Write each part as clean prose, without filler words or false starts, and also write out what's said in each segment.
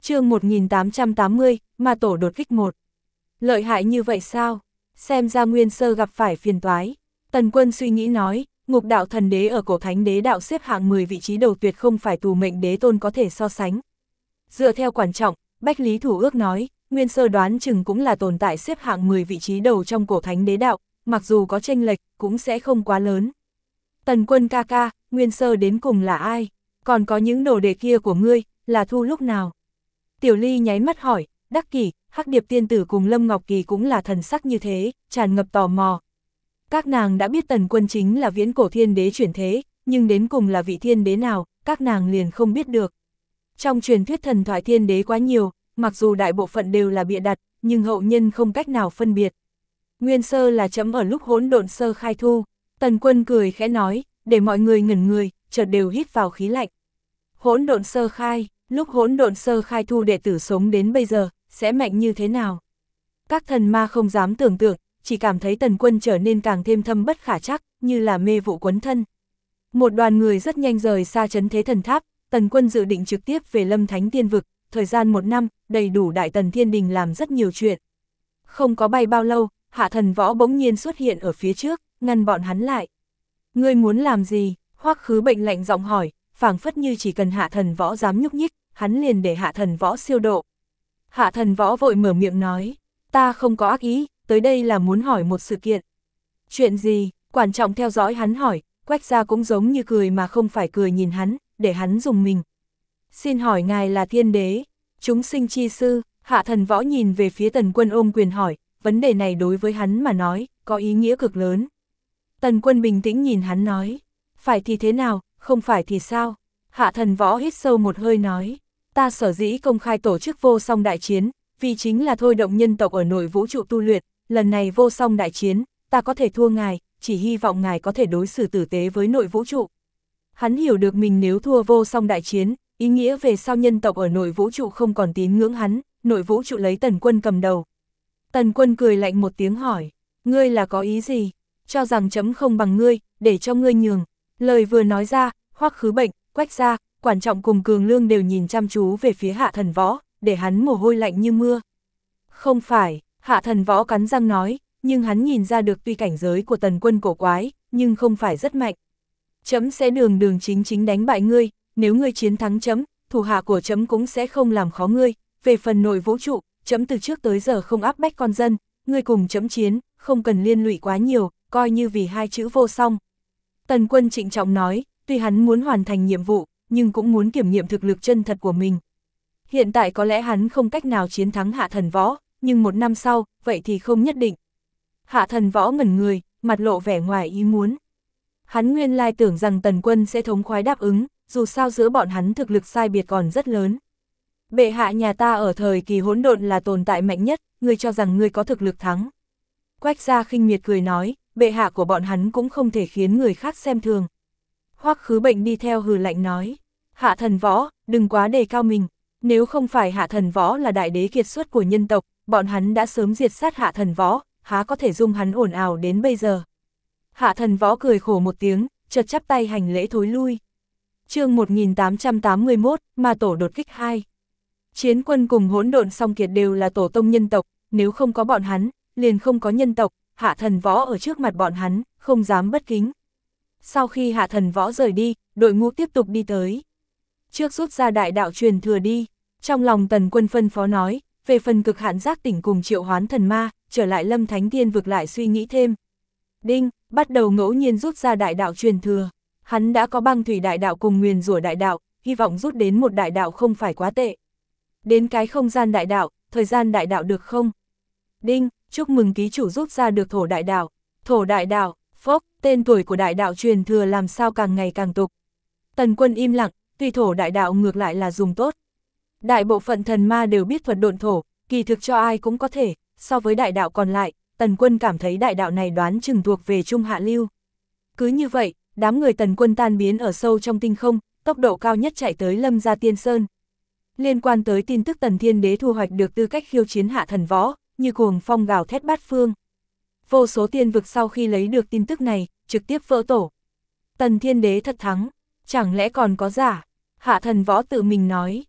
Chương 1880, Ma Tổ đột kích 1. Lợi hại như vậy sao? Xem ra Nguyên Sơ gặp phải phiền toái. Tần Quân suy nghĩ nói, Ngục Đạo Thần Đế ở Cổ Thánh Đế đạo xếp hạng 10 vị trí đầu tuyệt không phải Tù Mệnh Đế Tôn có thể so sánh. Dựa theo quan trọng, Bách Lý Thủ Ước nói, Nguyên Sơ đoán chừng cũng là tồn tại xếp hạng 10 vị trí đầu trong Cổ Thánh Đế đạo, mặc dù có chênh lệch, cũng sẽ không quá lớn. Tần Quân ca ca, Nguyên Sơ đến cùng là ai? Còn có những đồ đệ kia của ngươi, là thu lúc nào? Tiểu Ly nháy mắt hỏi, Đắc Kỷ, Hắc Điệp Tiên Tử cùng Lâm Ngọc Kỳ cũng là thần sắc như thế, tràn ngập tò mò. Các nàng đã biết Tần Quân chính là viễn cổ thiên đế chuyển thế, nhưng đến cùng là vị thiên đế nào, các nàng liền không biết được. Trong truyền thuyết thần thoại thiên đế quá nhiều, mặc dù đại bộ phận đều là bịa đặt, nhưng hậu nhân không cách nào phân biệt. Nguyên Sơ là chấm ở lúc hỗn độn sơ khai thu. Tần Quân cười khẽ nói, để mọi người ngẩn người, chợt đều hít vào khí lạnh. Hỗn độn sơ khai, lúc hỗn độn sơ khai thu đệ tử sống đến bây giờ, sẽ mạnh như thế nào? Các thần ma không dám tưởng tượng, chỉ cảm thấy Tần Quân trở nên càng thêm thâm bất khả trắc, như là mê vụ quấn thân. Một đoàn người rất nhanh rời xa trấn thế thần tháp, Tần Quân dự định trực tiếp về Lâm Thánh Tiên Vực, thời gian 1 năm, đầy đủ Đại Tần Thiên Đình làm rất nhiều chuyện. Không có bay bao lâu, Hạ Thần Võ bỗng nhiên xuất hiện ở phía trước, ngăn bọn hắn lại. Ngươi muốn làm gì? Hoắc Khứ Bệnh lạnh giọng hỏi, phảng phất như chỉ cần Hạ Thần Võ dám nhúc nhích, hắn liền để Hạ Thần Võ siêu độ. Hạ Thần Võ vội mở miệng nói, ta không có ác ý, tới đây là muốn hỏi một sự kiện. Chuyện gì? Quản trọng theo dõi hắn hỏi, Quách Gia cũng giống như cười mà không phải cười nhìn hắn, để hắn dùng mình. Xin hỏi ngài là thiên đế, chúng sinh chi sư? Hạ Thần Võ nhìn về phía Tần Quân ôm quyền hỏi, vấn đề này đối với hắn mà nói, có ý nghĩa cực lớn. Tần Quân bình tĩnh nhìn hắn nói, phải thì thế nào, không phải thì sao? Hạ Thần Võ hít sâu một hơi nói, ta sở dĩ công khai tổ chức vô song đại chiến, vì chính là thôi động nhân tộc ở nội vũ trụ tu luyện, lần này vô song đại chiến, ta có thể thua ngài, chỉ hy vọng ngài có thể đối xử tử tế với nội vũ trụ. Hắn hiểu được mình nếu thua vô song đại chiến, ý nghĩa về sau nhân tộc ở nội vũ trụ không còn tín ngưỡng hắn, nội vũ trụ lấy Tần Quân cầm đầu. Tần Quân cười lạnh một tiếng hỏi, ngươi là có ý gì? Cho rằng chấm không bằng ngươi, để cho ngươi nhường. Lời vừa nói ra, Hoắc Khứ Bệnh, Quách Gia, Quản Trọng cùng Cường Lương đều nhìn chăm chú về phía Hạ Thần Võ, để hắn mồ hôi lạnh như mưa. Không phải, Hạ Thần Võ cắn răng nói, nhưng hắn nhìn ra được tuy cảnh giới của Tần Quân cổ quái, nhưng không phải rất mạnh. Chấm sẽ đường đường chính chính đánh bại ngươi, nếu ngươi chiến thắng chấm, thủ hạ của chấm cũng sẽ không làm khó ngươi. Về phần nội vũ trụ, chấm từ trước tới giờ không áp bách con dân, ngươi cùng chấm chiến, không cần liên lụy quá nhiều, coi như vì 2 chữ vô song. Tần Quân trịnh trọng nói, tuy hắn muốn hoàn thành nhiệm vụ, nhưng cũng muốn kiểm nghiệm thực lực chân thật của mình. Hiện tại có lẽ hắn không cách nào chiến thắng Hạ Thần Võ, nhưng 1 năm sau, vậy thì không nhất định. Hạ Thần Võ ngẩn người, mặt lộ vẻ ngoài ý muốn. Hắn nguyên lai tưởng rằng Tần Quân sẽ thống khoái đáp ứng, dù sao giữa bọn hắn thực lực sai biệt còn rất lớn. Bệ hạ nhà ta ở thời kỳ hỗn độn là tồn tại mạnh nhất, ngươi cho rằng ngươi có thực lực thắng. Quách Gia khinh miệt cười nói, bệ hạ của bọn hắn cũng không thể khiến người khác xem thường. Hoắc Khứ Bệnh đi theo hừ lạnh nói, Hạ Thần Võ, đừng quá đề cao mình, nếu không phải Hạ Thần Võ là đại đế kiệt xuất của nhân tộc, bọn hắn đã sớm diệt sát Hạ Thần Võ, há có thể dung hắn ồn ào đến bây giờ. Hạ Thần Võ cười khổ một tiếng, chợt chắp tay hành lễ thối lui. Chương 1881, Ma Tổ đột kích 2. Chiến Quân cùng Hỗn Độn Song Kiệt đều là tổ tông nhân tộc, nếu không có bọn hắn, liền không có nhân tộc. Hạ Thần Võ ở trước mặt bọn hắn, không dám bất kính. Sau khi Hạ Thần Võ rời đi, đội ngũ tiếp tục đi tới. Trước rút ra đại đạo truyền thừa đi. Trong lòng Tần Quân phân phó nói, về phần cực hạn giác tỉnh cùng triệu hoán thần ma, trở lại Lâm Thánh Tiên Vực lại suy nghĩ thêm. Đinh, bắt đầu ngẫu nhiên rút ra đại đạo truyền thừa. Hắn đã có băng thủy đại đạo cùng nguyền rủa đại đạo, hy vọng rút đến một đại đạo không phải quá tệ. Đến cái không gian đại đạo, thời gian đại đạo được không? Đinh, chúc mừng ký chủ rút ra được thổ đại đạo. Thổ đại đạo, phốc, tên tuổi của đại đạo truyền thừa làm sao càng ngày càng tục. Tần Quân im lặng, tuy thổ đại đạo ngược lại là dùng tốt. Đại bộ phận thần ma đều biết thuật độn thổ, kỳ thực cho ai cũng có thể, so với đại đạo còn lại, Tần Quân cảm thấy đại đạo này đoán chừng thuộc về trung hạ lưu. Cứ như vậy, đám người Tần Quân tan biến ở sâu trong tinh không, tốc độ cao nhất chạy tới Lâm Gia Tiên Sơn. Liên quan tới tin tức Tần Thiên Đế thu hoạch được tư cách khiêu chiến Hạ Thần Võ, như cuồng phong gào thét bát phương. Vô số tiên vực sau khi lấy được tin tức này, trực tiếp vỡ tổ. Tần Thiên Đế thật thắng, chẳng lẽ còn có giả? Hạ Thần Võ tự mình nói,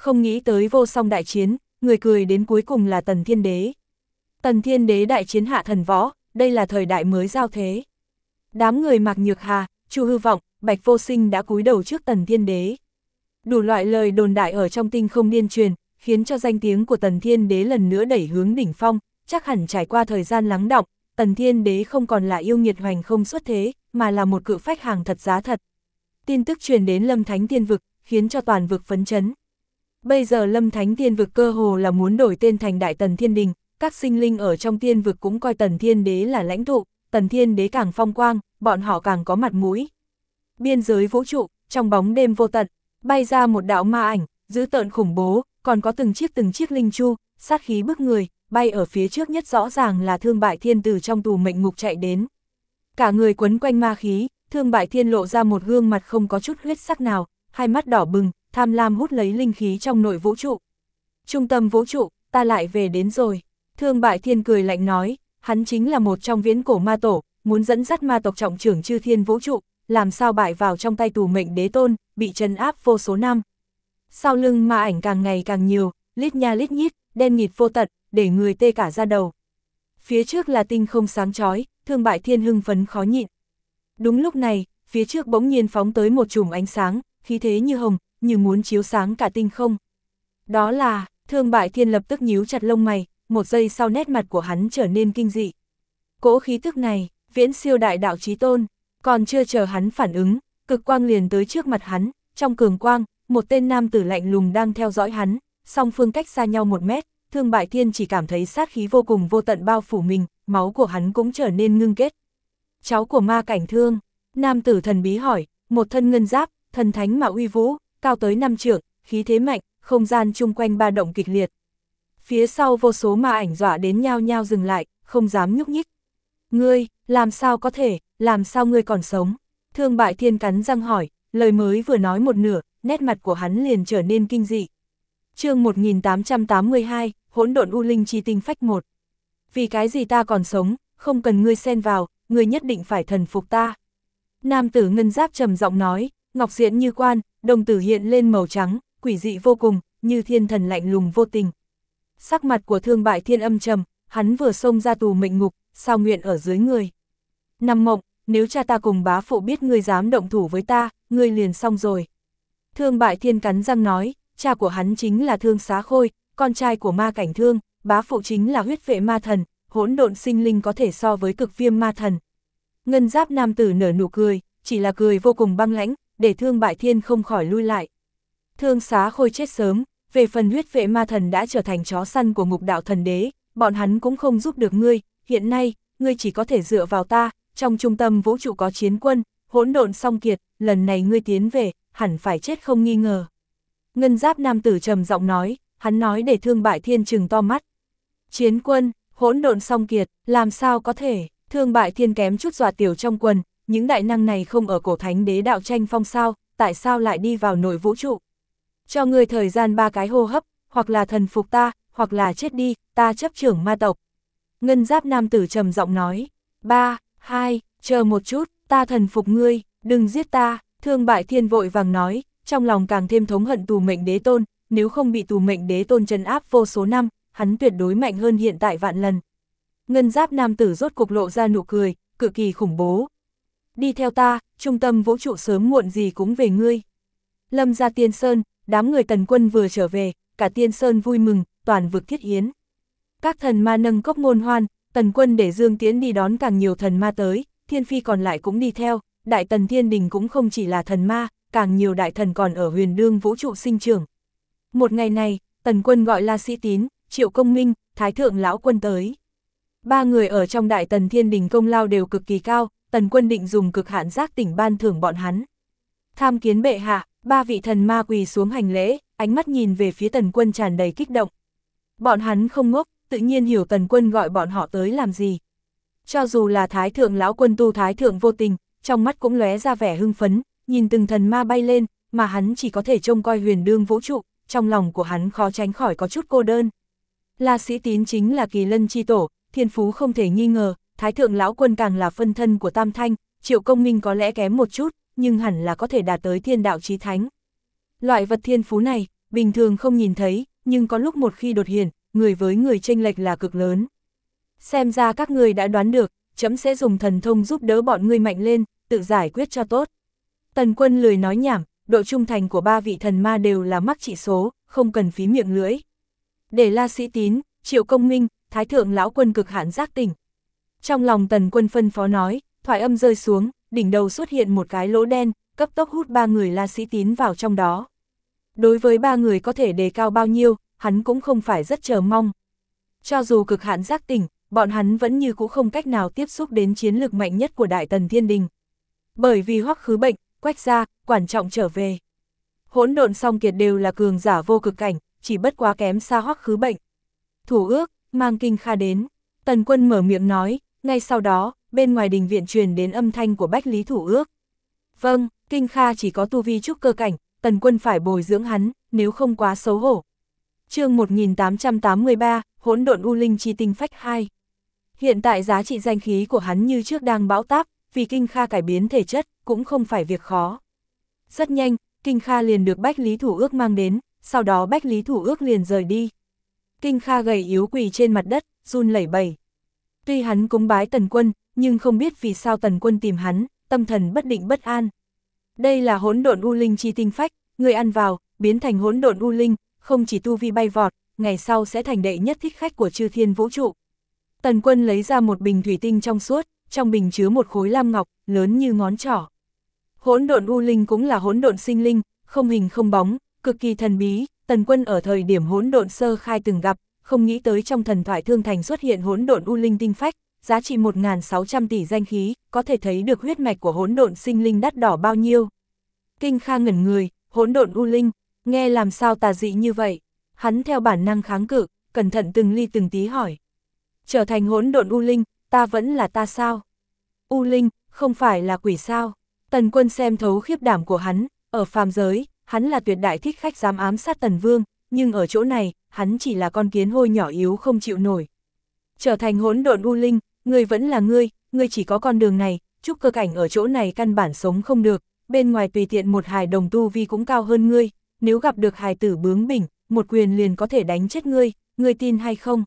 Không nghĩ tới vô song đại chiến, người cười đến cuối cùng là Tần Thiên Đế. Tần Thiên Đế đại chiến hạ thần võ, đây là thời đại mới giao thế. Đám người Mạc Nhược Hà, Chu Hư Vọng, Bạch Vô Sinh đã cúi đầu trước Tần Thiên Đế. Đủ loại lời đồn đại ở trong tinh không điên truyền, khiến cho danh tiếng của Tần Thiên Đế lần nữa đẩy hướng đỉnh phong, chắc hẳn trải qua thời gian lắng đọng, Tần Thiên Đế không còn là yêu nghiệt hoành không xuất thế, mà là một cự phách hàng thật giá thật. Tin tức truyền đến Lâm Thánh Tiên Vực, khiến cho toàn vực phấn chấn. Bây giờ Lâm Thánh Tiên Vực cơ hồ là muốn đổi tên thành Đại Tần Thiên Đình, các sinh linh ở trong tiên vực cũng coi Tần Thiên Đế là lãnh tụ, Tần Thiên Đế càng phong quang, bọn họ càng có mặt mũi. Biên giới vũ trụ, trong bóng đêm vô tận, bay ra một đạo ma ảnh, dữ tợn khủng bố, còn có từng chiếc linh chu, sát khí bức người, bay ở phía trước nhất rõ ràng là Thương Bại Thiên từ trong tù mệnh ngục chạy đến. Cả người quấn quanh ma khí, Thương Bại Thiên lộ ra một gương mặt không có chút huyết sắc nào, hai mắt đỏ bừng, tham lam hút lấy linh khí trong nội vũ trụ. Trung tâm vũ trụ, ta lại về đến rồi. Thương Bại Thiên cười lạnh nói, hắn chính là một trong viễn cổ ma tổ, muốn dẫn dắt ma tộc trọng trưởng chư thiên vũ trụ, làm sao bại vào trong tay tù mệnh đế tôn, bị trấn áp vô số năm. Sau lưng ma ảnh càng ngày càng nhiều, lít nha lít nhít, đen nghịt vô tận, để người tê cả da đầu. Phía trước là tinh không sáng chói, Thương Bại Thiên hưng phấn khó nhịn. Đúng lúc này, phía trước bỗng nhiên phóng tới một chùm ánh sáng, khí thế như hồng, như muốn chiếu sáng cả tinh không. Đó là, Thương Bại Thiên lập tức nhíu chặt lông mày, một giây sau nét mặt của hắn trở nên kinh dị. Cỗ khí tức này, viễn siêu đại đạo chí tôn, còn chưa chờ hắn phản ứng, cực quang liền tới trước mặt hắn, trong cường quang, một tên nam tử lạnh lùng đang theo dõi hắn, song phương cách xa nhau 1 mét, Thương Bại Thiên chỉ cảm thấy sát khí vô cùng vô tận bao phủ mình, máu của hắn cũng trở nên ngưng kết. Cháu của Ma Cảnh Thương, nam tử thần bí hỏi, một thân ngân giáp, thần thánh mà uy vũ, cao tới 5 trượng, khí thế mạnh, không gian chung quanh ba động kịch liệt. Phía sau vô số ma ảnh dọa đến nhao nhao dừng lại, không dám nhúc nhích. Ngươi, làm sao có thể, làm sao ngươi còn sống? Thương Bại Thiên cắn răng hỏi, lời mới vừa nói một nửa, nét mặt của hắn liền trở nên kinh dị. Chương 1882, Hỗn Độn U Linh Chi Tinh Phách 1. Vì cái gì ta còn sống, không cần ngươi xen vào, ngươi nhất định phải thần phục ta. Nam tử ngân giáp trầm giọng nói, ngọc diện như quan, đồng tử hiện lên màu trắng, quỷ dị vô cùng, như thiên thần lạnh lùng vô tình. Sắc mặt của Thương Bại Thiên âm trầm, hắn vừa xông ra tù mệnh ngục, sao nguyện ở dưới người. Nằm mộng, nếu cha ta cùng bá phụ biết ngươi dám động thủ với ta, ngươi liền xong rồi. Thương Bại Thiên cắn răng nói, cha của hắn chính là Thương Xá Khôi, con trai của Ma Cảnh Thương, bá phụ chính là huyết vệ ma thần, hỗn độn sinh linh có thể so với cực viêm ma thần. Ngân giáp nam tử nở nụ cười, chỉ là cười vô cùng băng lãnh, để Thương Bại Thiên không khỏi lui lại. Thương Xá Khôi chết sớm, về phần huyết vệ ma thần đã trở thành chó săn của Ngục Đạo Thần Đế, bọn hắn cũng không giúp được ngươi, hiện nay, ngươi chỉ có thể dựa vào ta, trong trung tâm vũ trụ có chiến quân, hỗn độn song kiệt, lần này ngươi tiến về, hẳn phải chết không nghi ngờ. Ngân giáp nam tử trầm giọng nói, hắn nói để Thương Bại Thiên trừng to mắt. Chiến quân, hỗn độn song kiệt, làm sao có thể, Thương Bại Thiên kém chút dọa tiểu trong quần, những đại năng này không ở cổ thánh đế đạo tranh phong sao, tại sao lại đi vào nội vũ trụ? Cho ngươi thời gian 3 cái hô hấp, hoặc là thần phục ta, hoặc là chết đi, ta chấp trưởng ma tộc. Ngân giáp nam tử trầm giọng nói, 3, 2, chờ một chút, ta thần phục ngươi, đừng giết ta. Thương Bại Thiên vội vàng nói, trong lòng càng thêm thống hận tù mệnh đế tôn, nếu không bị tù mệnh đế tôn trấn áp vô số năm, hắn tuyệt đối mạnh hơn hiện tại vạn lần. Ngân giáp nam tử rốt cục lộ ra nụ cười, cực kỳ khủng bố. Đi theo ta, trung tâm vũ trụ sớm muộn gì cũng về ngươi. Lâm ra Tiên Sơn, đám người Tần Quân vừa trở về, cả Tiên Sơn vui mừng, toàn vực thiết yến. Các thần ma nâng cốc ngôn hoan, Tần Quân để Dương Tiễn đi đón càng nhiều thần ma tới, Thiên Phi còn lại cũng đi theo, Đại Tần Thiên Đình cũng không chỉ là thần ma, càng nhiều đại thần còn ở huyền đương vũ trụ sinh trưởng. Một ngày này, Tần Quân gọi La Sĩ Tín, Triệu Công Minh, Thái Thượng Lão Quân tới. 3 người ở trong Đại Tần Thiên Đình công lao đều cực kỳ cao, Tần Quân định dùng cực hạn giác tỉnh ban thưởng bọn hắn. Tham kiến bệ hạ, 3 vị thần ma quỳ xuống hành lễ, ánh mắt nhìn về phía Tần Quân tràn đầy kích động. Bọn hắn không ngốc, tự nhiên hiểu Tần Quân gọi bọn họ tới làm gì. Cho dù là Thái Thượng Lão Quân tu Thái Thượng vô tình, trong mắt cũng lóe ra vẻ hưng phấn, nhìn từng thần ma bay lên, mà hắn chỉ có thể trông coi huyền đương vũ trụ, trong lòng của hắn khó tránh khỏi có chút cô đơn. La Sĩ Tín chính là Kỳ Lân chi tổ, thiên phú không thể nghi ngờ, Thái Thượng Lão Quân càng là phân thân của Tam Thanh, Triệu Công Minh có lẽ kém một chút, nhưng hẳn là có thể đạt tới thiên đạo chí thánh. Loại vật thiên phú này, bình thường không nhìn thấy, nhưng có lúc một khi đột hiện, người với người chênh lệch là cực lớn. Xem ra các ngươi đã đoán được, trẫm sẽ dùng thần thông giúp đỡ bọn ngươi mạnh lên, tự giải quyết cho tốt. Tần Quân lười nói nhảm, độ trung thành của ba vị thần ma đều là mắc trị số, không cần phí miệng lưỡi. Để La Sĩ Tín, Triệu Công Minh, Thái Thượng Lão Quân cực hạn giác tỉnh. Trong lòng Tần Quân phân phó nói, thoại âm rơi xuống, đỉnh đầu xuất hiện một cái lỗ đen, cấp tốc hút ba người La Sĩ Tín vào trong đó. Đối với ba người có thể đề cao bao nhiêu, hắn cũng không phải rất chờ mong. Cho dù cực hạn giác tỉnh, bọn hắn vẫn như cũ không cách nào tiếp xúc đến chiến lược mạnh nhất của Đại Tần Thiên Đình. Bởi vì Hoắc Khứ Bệnh, Quách Gia, Quản Trọng trở về. Hỗn Độn Song Kiệt đều là cường giả vô cực cảnh, chỉ bất quá kém xa Hoắc Khứ Bệnh. Thủ ước, mang Kinh Kha đến. Tần Quân mở miệng nói, ngay sau đó, bên ngoài đình viện truyền đến âm thanh của Bách Lý Thủ ước. Vâng, Kinh Kha chỉ có tu vi trúc cơ cảnh, Tần Quân phải bồi dưỡng hắn, nếu không quá xấu hổ. Chương 1883, Hỗn Độn U Linh Chi Tinh Phách 2. Hiện tại giá trị danh khí của hắn như trước đang bão táp, vì Kinh Kha cải biến thể chất, cũng không phải việc khó. Rất nhanh, Kinh Kha liền được Bách Lý Thủ ước mang đến, sau đó Bách Lý Thủ ước liền rời đi. Kinh Kha gầy yếu quỳ trên mặt đất, run lẩy bẩy. Tuy hắn cúng bái Tần Quân, nhưng không biết vì sao Tần Quân tìm hắn, tâm thần bất định bất an. Đây là Hỗn Độn U Linh Chi Tinh Phách, người ăn vào, biến thành Hỗn Độn U Linh, không chỉ tu vi bay vọt, ngày sau sẽ thành đệ nhất thích khách của chư thiên vũ trụ. Tần Quân lấy ra một bình thủy tinh trong suốt, trong bình chứa một khối lam ngọc, lớn như ngón trỏ. Hỗn Độn U Linh cũng là hỗn độn sinh linh, không hình không bóng, cực kỳ thần bí. Tần Quân ở thời điểm hỗn độn sơ khai từng gặp, không nghĩ tới trong thần thoại Thương Thành xuất hiện Hỗn Độn U Linh Tinh Phách, giá trị 1.600 tỷ danh khí, có thể thấy được huyết mạch của hỗn độn sinh linh đắt đỏ bao nhiêu. Kinh Kha ngẩn người, Hỗn Độn U Linh, nghe làm sao tà dị như vậy? Hắn theo bản năng kháng cự, cẩn thận từng ly từng tí hỏi. Trở thành Hỗn Độn U Linh, ta vẫn là ta sao? U Linh, không phải là quỷ sao? Tần Quân xem thấu khiếp đảm của hắn, ở phàm giới, hắn là tuyệt đại thích khách dám ám sát Tần Vương, nhưng ở chỗ này, hắn chỉ là con kiến hôi nhỏ yếu không chịu nổi. Trở thành Hỗn Độn U Linh, ngươi vẫn là ngươi chỉ có con đường này, trúc cơ cảnh ở chỗ này căn bản sống không được, bên ngoài tùy tiện một hài đồng tu vi cũng cao hơn ngươi, nếu gặp được hài tử bướng bỉnh, một quyền liền có thể đánh chết ngươi tin hay không?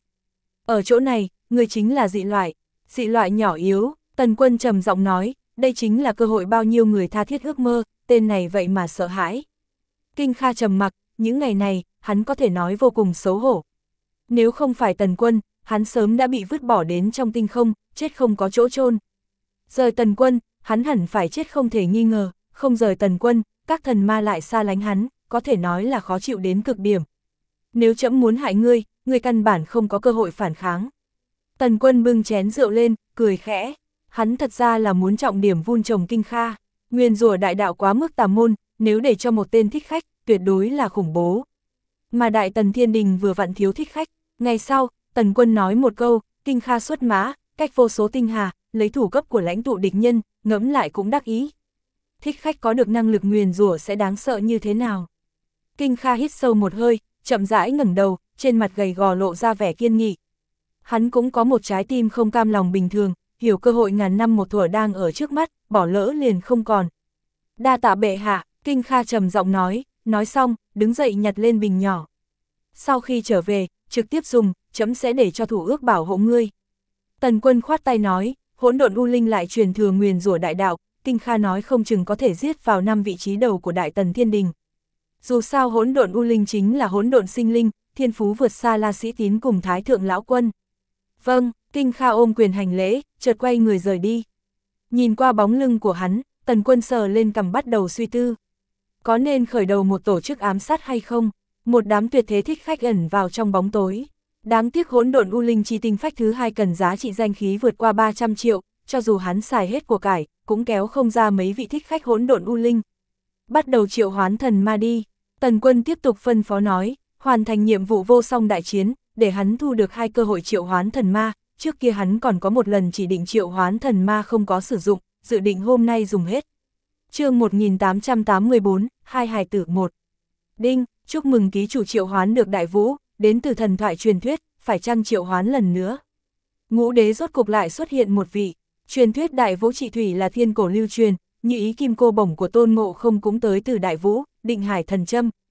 Ở chỗ này, ngươi chính là dị loại nhỏ yếu. Tần Quân trầm giọng nói, đây chính là cơ hội bao nhiêu người tha thiết ước mơ, tên này vậy mà sợ hãi. Kinh Kha trầm mặc, những ngày này, hắn có thể nói vô cùng xấu hổ. Nếu không phải Tần Quân, hắn sớm đã bị vứt bỏ đến trong tinh không, chết không có chỗ chôn. Rời Tần Quân, hắn hẳn phải chết không thể nghi ngờ, không rời Tần Quân, các thần ma lại xa lánh hắn, có thể nói là khó chịu đến cực điểm. Nếu trẫm muốn hại ngươi, ngươi căn bản không có cơ hội phản kháng. Tần Quân bưng chén rượu lên, cười khẽ. Hắn thật ra là muốn trọng điểm vun trồng Kinh Kha. Nguyền rủa đại đạo quá mức tà môn, nếu để cho một tên thích khách, tuyệt đối là khủng bố. Mà Đại Tần Thiên Đình vừa vặn thiếu thích khách. Ngày sau, Tần Quân nói một câu, Kinh Kha xuất mã, cách vô số tinh hà, lấy thủ cấp của lãnh tụ địch nhân, ngẫm lại cũng đắc ý. Thích khách có được năng lực nguyền rủa sẽ đáng sợ như thế nào? Kinh Kha hít sâu một hơi, chậm rãi ngẩng đầu, trên mặt gầy gò lộ ra vẻ kiên nghị. Hắn cũng có một trái tim không cam lòng bình thường, hiểu cơ hội ngàn năm một thuở đang ở trước mắt, bỏ lỡ liền không còn. Đa tạ bệ hạ, Kinh Kha trầm giọng nói xong, đứng dậy nhặt lên bình nhỏ. Sau khi trở về, trực tiếp dùng, chấm sẽ để cho thủ ước bảo hộ ngươi. Tần Quân khoát tay nói, Hỗn Độn U Linh lại truyền thừa nguyền rủa đại đạo, Kinh Kha nói không chừng có thể giết vào 5 vị trí đầu của Đại Tần Thiên Đình. Dù sao Hỗn Độn U Linh chính là hỗn độn sinh linh, thiên phú vượt xa La Sĩ Tín cùng Thái Thượng Lão Quân. Vâng, Kinh Kha ôm quyền hành lễ, chợt quay người rời đi. Nhìn qua bóng lưng của hắn, Tần Quân sờ lên cằm bắt đầu suy tư. Có nên khởi đầu một tổ chức ám sát hay không? Một đám tuyệt thế thích khách ẩn vào trong bóng tối. Đáng tiếc Hỗn Độn U Linh Chi Tinh Phách thứ 2 cần giá trị danh khí vượt qua 300 triệu, cho dù hắn xài hết của cải, cũng kéo không ra mấy vị thích khách Hỗn Độn U Linh. Bắt đầu triệu hoán thần ma đi. Tần Quân tiếp tục phân phó nói, hoàn thành nhiệm vụ vô song đại chiến, để hắn thu được 2 cơ hội triệu hoán thần ma. Trước kia hắn còn có một lần chỉ định triệu hoán thần ma không có sử dụng, dự định hôm nay dùng hết. Chương 1884, hai hài tử 1. Đinh, chúc mừng ký chủ triệu hoán được Đại Vũ, đến từ thần thoại truyền thuyết, phải chăng triệu hoán lần nữa? Ngũ đế rốt cục lại xuất hiện một vị. Truyền thuyết Đại Vũ trị thủy là thiên cổ lưu truyền, như ý kim cô bổng của Tôn Ngộ Không cũng tới từ Đại Vũ, Định Hải thần châm.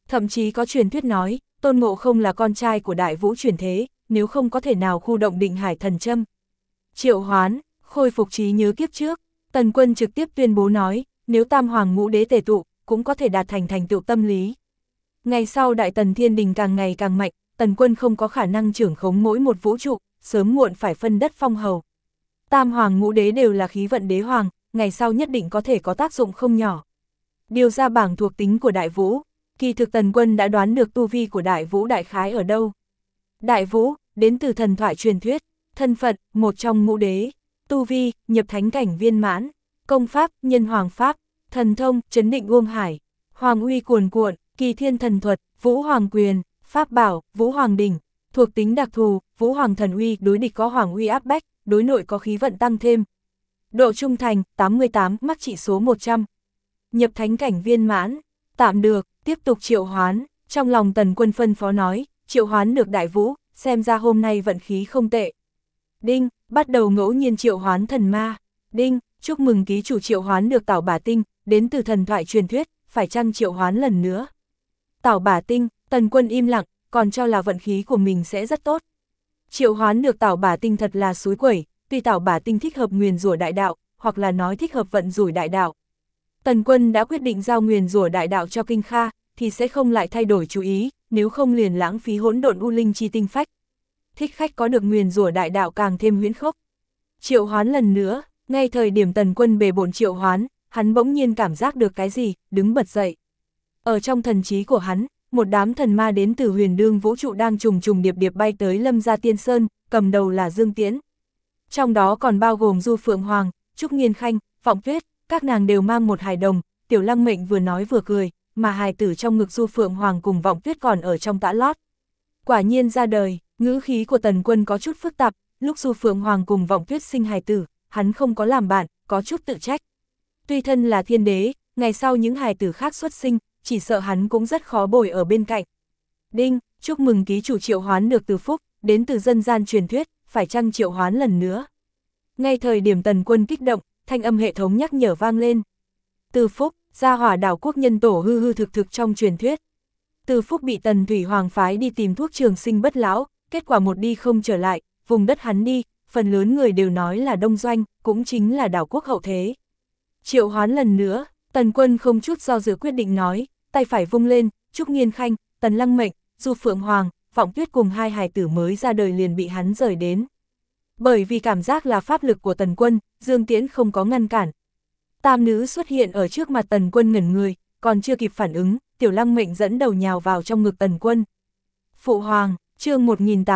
Thậm chí có truyền thuyết nói, Tôn Ngộ Không là con trai của Đại Vũ chuyển thế, nếu không có thể nào khu động Định Hải Thần Châm. Triệu hoán, khôi phục trí nhớ kiếp trước, Tần Quân trực tiếp tuyên bố nói, nếu Tam Hoàng Ngũ Đế tề tụ, cũng có thể đạt thành tựu tâm lý. Ngày sau Đại Tần Thiên Đình càng ngày càng mạnh, Tần Quân không có khả năng trưởng khống mỗi một vũ trụ, sớm muộn phải phân đất phong hầu. Tam Hoàng Ngũ Đế đều là khí vận đế hoàng, ngày sau nhất định có thể có tác dụng không nhỏ. Điều ra bảng thuộc tính của Đại Vũ, kỳ thực Tần Quân đã đoán được tu vi của Đại Vũ đại khái ở đâu. Đại Vũ, đến từ thần thoại truyền thuyết, thân phận, một trong ngũ đế, tu vi, nhập thánh cảnh viên mãn, công pháp, nhân hoàng pháp, thần thông, chấn định Uông Hải, hoàng uy cuồn cuộn, kỳ thiên thần thuật, Vũ Hoàng quyền, pháp bảo, Vũ Hoàng đỉnh, thuộc tính đặc thù, Vũ Hoàng thần uy, đối địch có hoàng uy áp bách, đối nội có khí vận tăng thêm. Độ trung thành, 88, mắc trị số 100. Nhập thánh cảnh viên mãn, tạm được, tiếp tục triệu hoán, trong lòng Tần Quân phân phó nói, triệu hoán được Đại Vũ, xem ra hôm nay vận khí không tệ. Đinh, bắt đầu ngẫu nhiên triệu hoán thần ma. Đinh, chúc mừng ký chủ triệu hoán được Tảo Bả Tinh, đến từ thần thoại truyền thuyết, phải chăng triệu hoán lần nữa. Tảo Bả Tinh, Tần Quân im lặng, còn cho là vận khí của mình sẽ rất tốt. Triệu hoán được Tảo Bả Tinh thật là xúi quẩy, tuy Tảo Bả Tinh thích hợp nguyền rủa đại đạo, hoặc là nói thích hợp vận rủi đại đạo. Tần Quân đã quyết định giao nguyền rủa đại đạo cho Kinh Kha, thì sẽ không lại thay đổi chú ý, nếu không liền lãng phí hỗn độn u linh chi tinh phách. Thích khách có được nguyền rủa đại đạo càng thêm huyễn khốc. Triệu hoán lần nữa, ngay thời điểm Tần Quân bề bộn triệu hoán, hắn bỗng nhiên cảm giác được cái gì, đứng bật dậy. Ở trong thần trí của hắn, một đám thần ma đến từ huyền đương vũ trụ đang trùng trùng điệp điệp bay tới Lâm Gia Tiên Sơn, cầm đầu là Dương Tiễn. Trong đó còn bao gồm Du Phượng Hoàng, Trúc Nghiên Khanh, Vọng Tuyết, các nàng đều mang một hài đồng, Tiểu Lăng Mệnh vừa nói vừa cười, mà hài tử trong ngực Du Phượng Hoàng cùng Vọng Tuyết còn ở trong tã lót. Quả nhiên ra đời, ngữ khí của Tần Quân có chút phức tạp, lúc Du Phượng Hoàng cùng Vọng Tuyết sinh hài tử, hắn không có làm bạn, có chút tự trách. Tuy thân là thiên đế, ngày sau những hài tử khác xuất sinh, chỉ sợ hắn cũng rất khó bồi ở bên cạnh. Đinh, chúc mừng ký chủ triệu hoán được Từ Phúc, đến từ dân gian truyền thuyết, phải chăng triệu hoán lần nữa. Ngay thời điểm Tần Quân kích động, thanh âm hệ thống nhắc nhở vang lên. Từ Phúc, gia hỏa đảo quốc nhân tổ hư hư thực thực trong truyền thuyết. Từ Phúc bị Tần Thủy Hoàng phái đi tìm thuốc trường sinh bất lão, kết quả một đi không trở lại, vùng đất hắn đi, phần lớn người đều nói là Đông Doanh, cũng chính là đảo quốc hậu thế. Triệu hoán lần nữa, Tần Quân không chút do dự quyết định nói, tay phải vung lên, Trúc Nghiên Khanh, Tần Lăng Mệnh, Du Phượng Hoàng, Vọng Tuyết cùng hai hài tử mới ra đời liền bị hắn rời đến. Bởi vì cảm giác là pháp lực của Tần Quân, Dương Tiễn không có ngăn cản. Tam nữ xuất hiện ở trước mặt Tần Quân ngẩn người, còn chưa kịp phản ứng, Tiểu Lăng Mệnh dẫn đầu nhào vào trong ngực Tần Quân. Phụ Hoàng, chương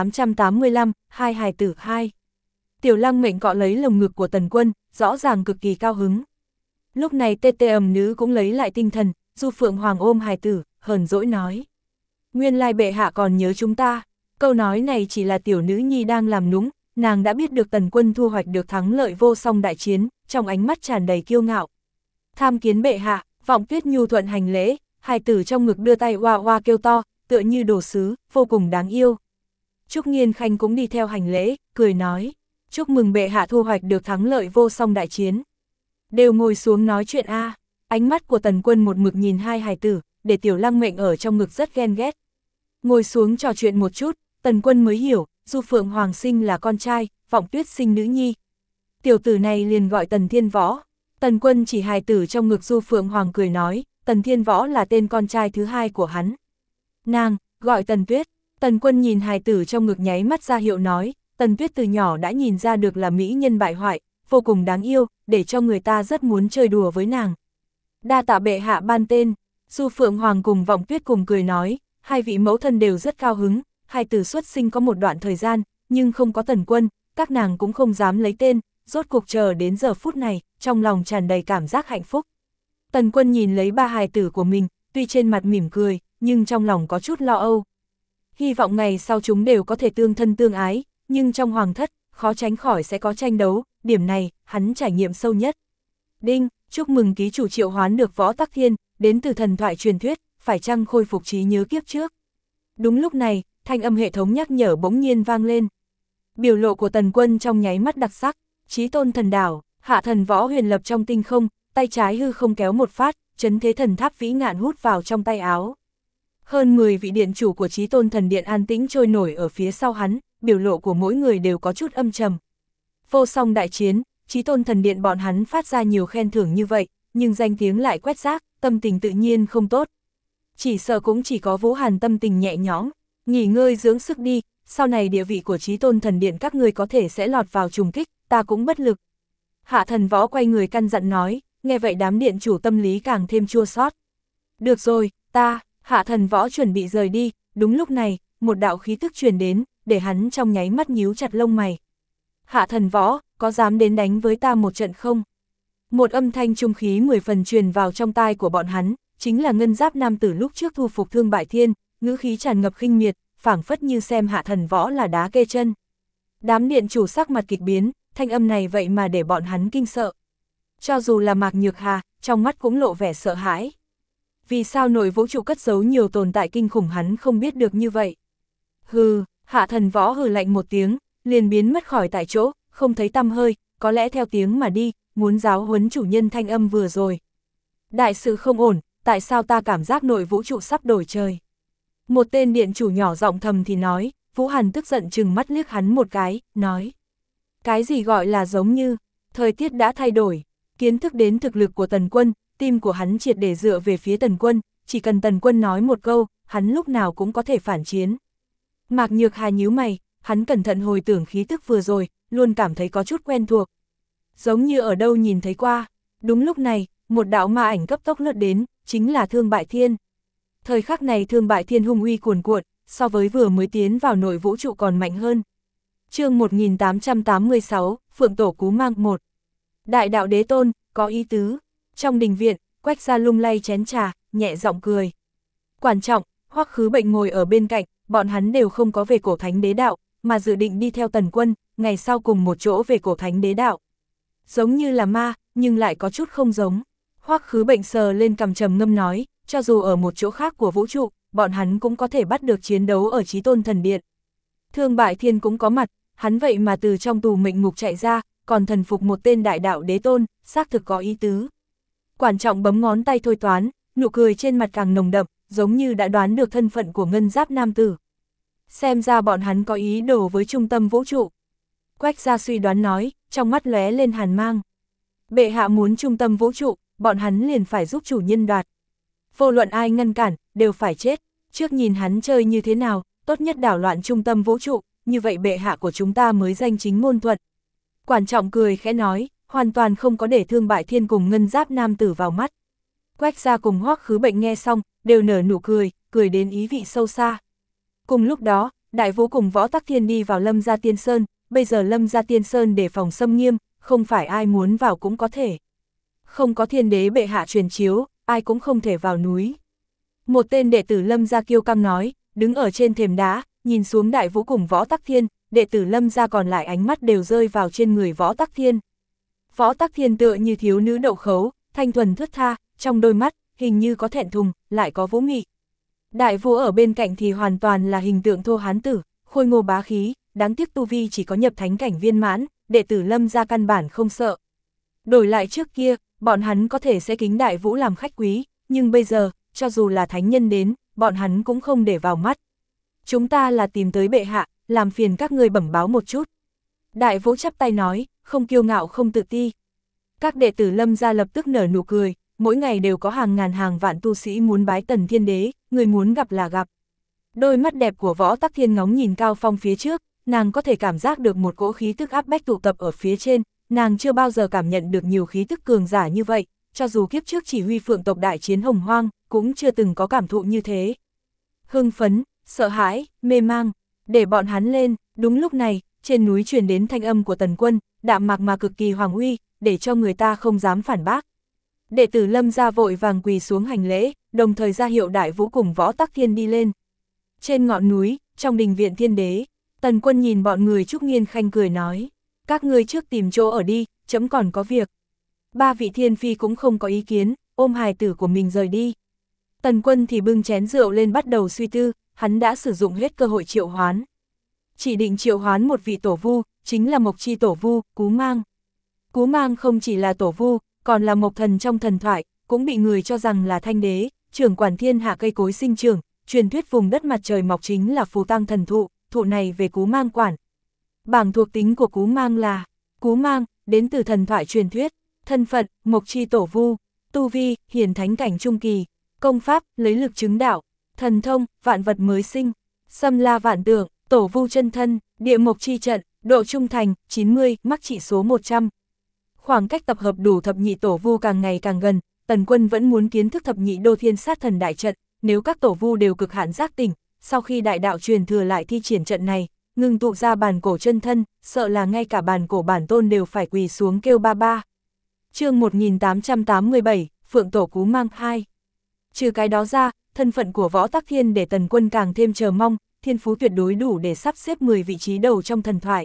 1885, hai hài tử 2. Tiểu Lăng Mệnh cọ lấy lồng ngực của Tần Quân, rõ ràng cực kỳ cao hứng. Lúc này tê tê ầm nữ cũng lấy lại tinh thần, Du Phượng Hoàng ôm hài tử, hờn dỗi nói. Nguyên lai bệ hạ còn nhớ chúng ta. Câu nói này chỉ là tiểu nữ nhi đang làm nũng, nàng đã biết được Tần Quân thu hoạch được thắng lợi vô song đại chiến, trong ánh mắt tràn đầy kiêu ngạo. Tham kiến bệ hạ, Vọng Tuyết nhu thuận hành lễ, hài tử trong ngực đưa tay oa oa kêu to, tựa như đồ sứ, vô cùng đáng yêu. Trúc Nghiên Khanh cũng đi theo hành lễ, cười nói, chúc mừng bệ hạ thu hoạch được thắng lợi vô song đại chiến. Đều ngồi xuống nói chuyện a. Ánh mắt của Tần Quân một mực nhìn hai hài tử, để Tiểu Lăng Mệnh ở trong ngực rất ghen ghét. Ngồi xuống trò chuyện một chút, Tần Quân mới hiểu, Du Phượng Hoàng sinh là con trai, Vọng Tuyết sinh nữ nhi. Tiểu tử này liền gọi Tần Thiên Võ. Tần Quân chỉ hài tử trong ngực Du Phượng Hoàng cười nói, Tần Thiên Võ là tên con trai thứ hai của hắn. Nàng, gọi Tần Tuyết. Tần Quân nhìn hài tử trong ngực nháy mắt ra hiệu nói, Tần Tuyết từ nhỏ đã nhìn ra được là mỹ nhân bại hoại, vô cùng đáng yêu, để cho người ta rất muốn chơi đùa với nàng. Đa tạ bệ hạ ban tên. Du Phượng Hoàng cùng Vọng Tuyết cùng cười nói, hai vị mẫu thân đều rất cao hứng, hai tử xuất sinh có một đoạn thời gian, nhưng không có Tần Quân, các nàng cũng không dám lấy tên, rốt cuộc chờ đến giờ phút này, trong lòng tràn đầy cảm giác hạnh phúc. Tần Quân nhìn lấy ba hài tử của mình, tuy trên mặt mỉm cười, nhưng trong lòng có chút lo âu. Hy vọng ngày sau chúng đều có thể tương thân tương ái, nhưng trong hoàng thất, khó tránh khỏi sẽ có tranh đấu, điểm này, hắn trải nghiệm sâu nhất. Đinh, chúc mừng ký chủ triệu hoán được Võ Tắc Thiên, đến từ thần thoại truyền thuyết, phải chăng khôi phục trí nhớ kiếp trước. Đúng lúc này, thanh âm hệ thống nhắc nhở bỗng nhiên vang lên. Biểu lộ của Tần Quân trong nháy mắt đặc sắc, Chí Tôn Thần Đảo, hạ thần võ huyền lập trong tinh không, tay trái hư không kéo một phát, chấn thế thần tháp vĩ ngạn hút vào trong tay áo. Hơn 10 vị điện chủ của Chí Tôn Thần Điện an tĩnh trôi nổi ở phía sau hắn, biểu lộ của mỗi người đều có chút âm trầm. Vô song đại chiến, Chí Tôn Thần Điện bọn hắn phát ra nhiều khen thưởng như vậy, nhưng danh tiếng lại quét rác, tâm tình tự nhiên không tốt. Chỉ sợ cũng chỉ có Vũ Hàn tâm tình nhẹ nhõm, nghỉ ngơi dưỡng sức đi, sau này địa vị của Chí Tôn Thần Điện các ngươi có thể sẽ lọt vào trùng kích, ta cũng bất lực. Hạ Thần Võ quay người căn dặn nói, nghe vậy đám điện chủ tâm lý càng thêm chua xót. Được rồi, Hạ Thần Võ chuẩn bị rời đi, đúng lúc này, một đạo khí tức truyền đến, để hắn trong nháy mắt nhíu chặt lông mày. Hạ Thần Võ, có dám đến đánh với ta một trận không? Một âm thanh trung khí 10 phần truyền vào trong tai của bọn hắn, chính là ngân giáp nam tử lúc trước thu phục Thương Bại Thiên, ngữ khí tràn ngập khinh miệt, phảng phất như xem Hạ Thần Võ là đá kê chân. Đám điện chủ sắc mặt kịch biến, thanh âm này vậy mà để bọn hắn kinh sợ. Cho dù là Mạc Nhược Hà, trong mắt cũng lộ vẻ sợ hãi. Vì sao nội vũ trụ cất giấu nhiều tồn tại kinh khủng hắn không biết được như vậy? Hừ, Hạ Thần Võ hừ lạnh một tiếng, liền biến mất khỏi tại chỗ, không thấy tăm hơi, có lẽ theo tiếng mà đi, muốn giáo huấn chủ nhân thanh âm vừa rồi. Đại sự không ổn, tại sao ta cảm giác nội vũ trụ sắp đổi trời? Một tên điện chủ nhỏ giọng thầm thì nói, Vũ Hàn tức giận chừng mắt liếc hắn một cái, nói. Cái gì gọi là giống như, thời tiết đã thay đổi, kiến thức đến thực lực của Tần Quân, tim của hắn triệt để dựa về phía Tần Quân, chỉ cần Tần Quân nói một câu, hắn lúc nào cũng có thể phản chiến. Mạc Nhược Hà nhíu mày, hắn cẩn thận hồi tưởng khí tức vừa rồi, luôn cảm thấy có chút quen thuộc. Giống như ở đâu nhìn thấy qua. Đúng lúc này, một đạo ma ảnh cấp tốc lướt đến, chính là Thương Bại Thiên. Thời khắc này Thương Bại Thiên hung uy cuồn cuộn, so với vừa mới tiến vào nội vũ trụ còn mạnh hơn. Chương 1886, Phượng Tổ Cú Mang 1. Đại đạo đế tôn, có ý tứ. Trong đình viện, Quách Gia lung lay chén trà, nhẹ giọng cười. Quan trọng, Hoắc Khứ Bệnh ngồi ở bên cạnh, bọn hắn đều không có về Cổ Thánh Đế Đạo, mà dự định đi theo Tần Quân, ngày sau cùng một chỗ về Cổ Thánh Đế Đạo. Giống như là ma, nhưng lại có chút không giống. Hoắc Khứ Bệnh sờ lên cằm trầm ngâm nói, cho dù ở một chỗ khác của vũ trụ, bọn hắn cũng có thể bắt được chiến đấu ở Chí Tôn Thần Điện. Thương Bại Thiên cũng có mặt, hắn vậy mà từ trong tù mệnh ngục chạy ra, còn thần phục một tên đại đạo đế tôn, xác thực có ý tứ. Quản trọng bấm ngón tay thôi toán, nụ cười trên mặt càng nồng đậm, giống như đã đoán được thân phận của ngân giáp nam tử. Xem ra bọn hắn có ý đồ với trung tâm vũ trụ. Quách Gia suy đoán nói, trong mắt lóe lên hàn mang. Bệ hạ muốn trung tâm vũ trụ, bọn hắn liền phải giúp chủ nhân đoạt. Vô luận ai ngăn cản, đều phải chết. Trước nhìn hắn chơi như thế nào, tốt nhất đảo loạn trung tâm vũ trụ, như vậy bệ hạ của chúng ta mới danh chính ngôn thuận. Quản trọng cười khẽ nói, hoàn toàn không có để Thương Bại Thiên cùng ngân giáp nam tử vào mắt. Quách Gia cùng Hoắc Khứ Bệnh nghe xong, đều nở nụ cười, cười đến ý vị sâu xa. Cùng lúc đó, Đại Vũ cùng Võ Tắc Thiên đi vào Lâm Gia Tiên Sơn, bây giờ Lâm Gia Tiên Sơn đề phòng xâm nghiêm, không phải ai muốn vào cũng có thể. Không có thiên đế bệ hạ truyền chiếu, ai cũng không thể vào núi. Một tên đệ tử Lâm Gia kiêu căng nói, đứng ở trên thềm đá, nhìn xuống Đại Vũ cùng Võ Tắc Thiên, đệ tử Lâm Gia còn lại ánh mắt đều rơi vào trên người Võ Tắc Thiên. Võ Tắc Thiên tựa như thiếu nữ đậu khấu, thanh thuần thướt tha, trong đôi mắt, hình như có thẹn thùng, lại có vũ mị. Đại Vũ ở bên cạnh thì hoàn toàn là hình tượng thô hán tử, khôi ngô bá khí, đáng tiếc tu vi chỉ có nhập thánh cảnh viên mãn, đệ tử Lâm Gia căn bản không sợ. Đổi lại trước kia, bọn hắn có thể sẽ kính Đại Vũ làm khách quý, nhưng bây giờ, cho dù là thánh nhân đến, bọn hắn cũng không để vào mắt. Chúng ta là tìm tới bệ hạ, làm phiền các ngươi bẩm báo một chút. Đại Vũ chắp tay nói, không kiêu ngạo không tự ti. Các đệ tử Lâm Gia lập tức nở nụ cười, mỗi ngày đều có hàng ngàn hàng vạn tu sĩ muốn bái Tần Thiên Đế, người muốn gặp là gặp. Đôi mắt đẹp của Võ Tắc Thiên ngóng nhìn cao phong phía trước, nàng có thể cảm giác được một cỗ khí tức áp bách tụ tập ở phía trên, nàng chưa bao giờ cảm nhận được nhiều khí tức cường giả như vậy, cho dù kiếp trước chỉ huy Phượng tộc đại chiến Hồng Hoang, cũng chưa từng có cảm thụ như thế. Hưng phấn, sợ hãi, mê mang, để bọn hắn lên, đúng lúc này, trên núi truyền đến thanh âm của Tần Quân, đạm mạc mà cực kỳ hoàng uy, để cho người ta không dám phản bác. Đệ tử Lâm Gia vội vàng quỳ xuống hành lễ, đồng thời ra hiệu Đại Vũ cùng Võ Tắc Thiên đi lên. Trên ngọn núi, trong đình viện Thiên Đế, Tần Quân nhìn bọn người Trúc Nghiên Khanh cười nói, các ngươi trước tìm chỗ ở đi, chấm còn có việc. Ba vị thiên phi cũng không có ý kiến, ôm hài tử của mình rời đi. Tần Quân thì bưng chén rượu lên bắt đầu suy tư, hắn đã sử dụng hết cơ hội triệu hoán. Chỉ định triệu hoán một vị tổ vu, chính là Mộc Chi tổ vu, Cú Mang. Cú Mang không chỉ là tổ vu, còn là Mộc Thần trong thần thoại, cũng bị người cho rằng là thanh đế, trưởng quản thiên hạ cây cối sinh trưởng, truyền thuyết vùng đất mặt trời mọc chính là phù tang thần thụ, thụ này về cú mang quản. Bảng thuộc tính của cú mang là, cú mang, đến từ thần thoại truyền thuyết, thân phận, mộc chi tổ vu, tu vi, hiển thánh cảnh trung kỳ, công pháp, lấy lực chứng đạo, thần thông, vạn vật mới sinh, xâm la vạn tượng, tổ vu chân thân, địa mộc chi trận, độ trung thành, 90, mắc trị số 100. Khoảng cách tập hợp đủ thập nhị tổ vu càng ngày càng gần, Tần Quân vẫn muốn kiến thức thập nhị đô thiên sát thần đại trận, nếu các tổ vu đều cực hạn giác tỉnh, sau khi đại đạo truyền thừa lại thi triển trận này, ngưng tụ ra bàn cổ chân thân, sợ là ngay cả bàn cổ bản tôn đều phải quỳ xuống kêu ba ba. Chương 1887, Phượng Tổ Cú Mang 2. Trừ cái đó ra, thân phận của Võ Tắc Thiên để Tần Quân càng thêm chờ mong, thiên phú tuyệt đối đủ để sắp xếp 10 vị trí đầu trong thần thoại.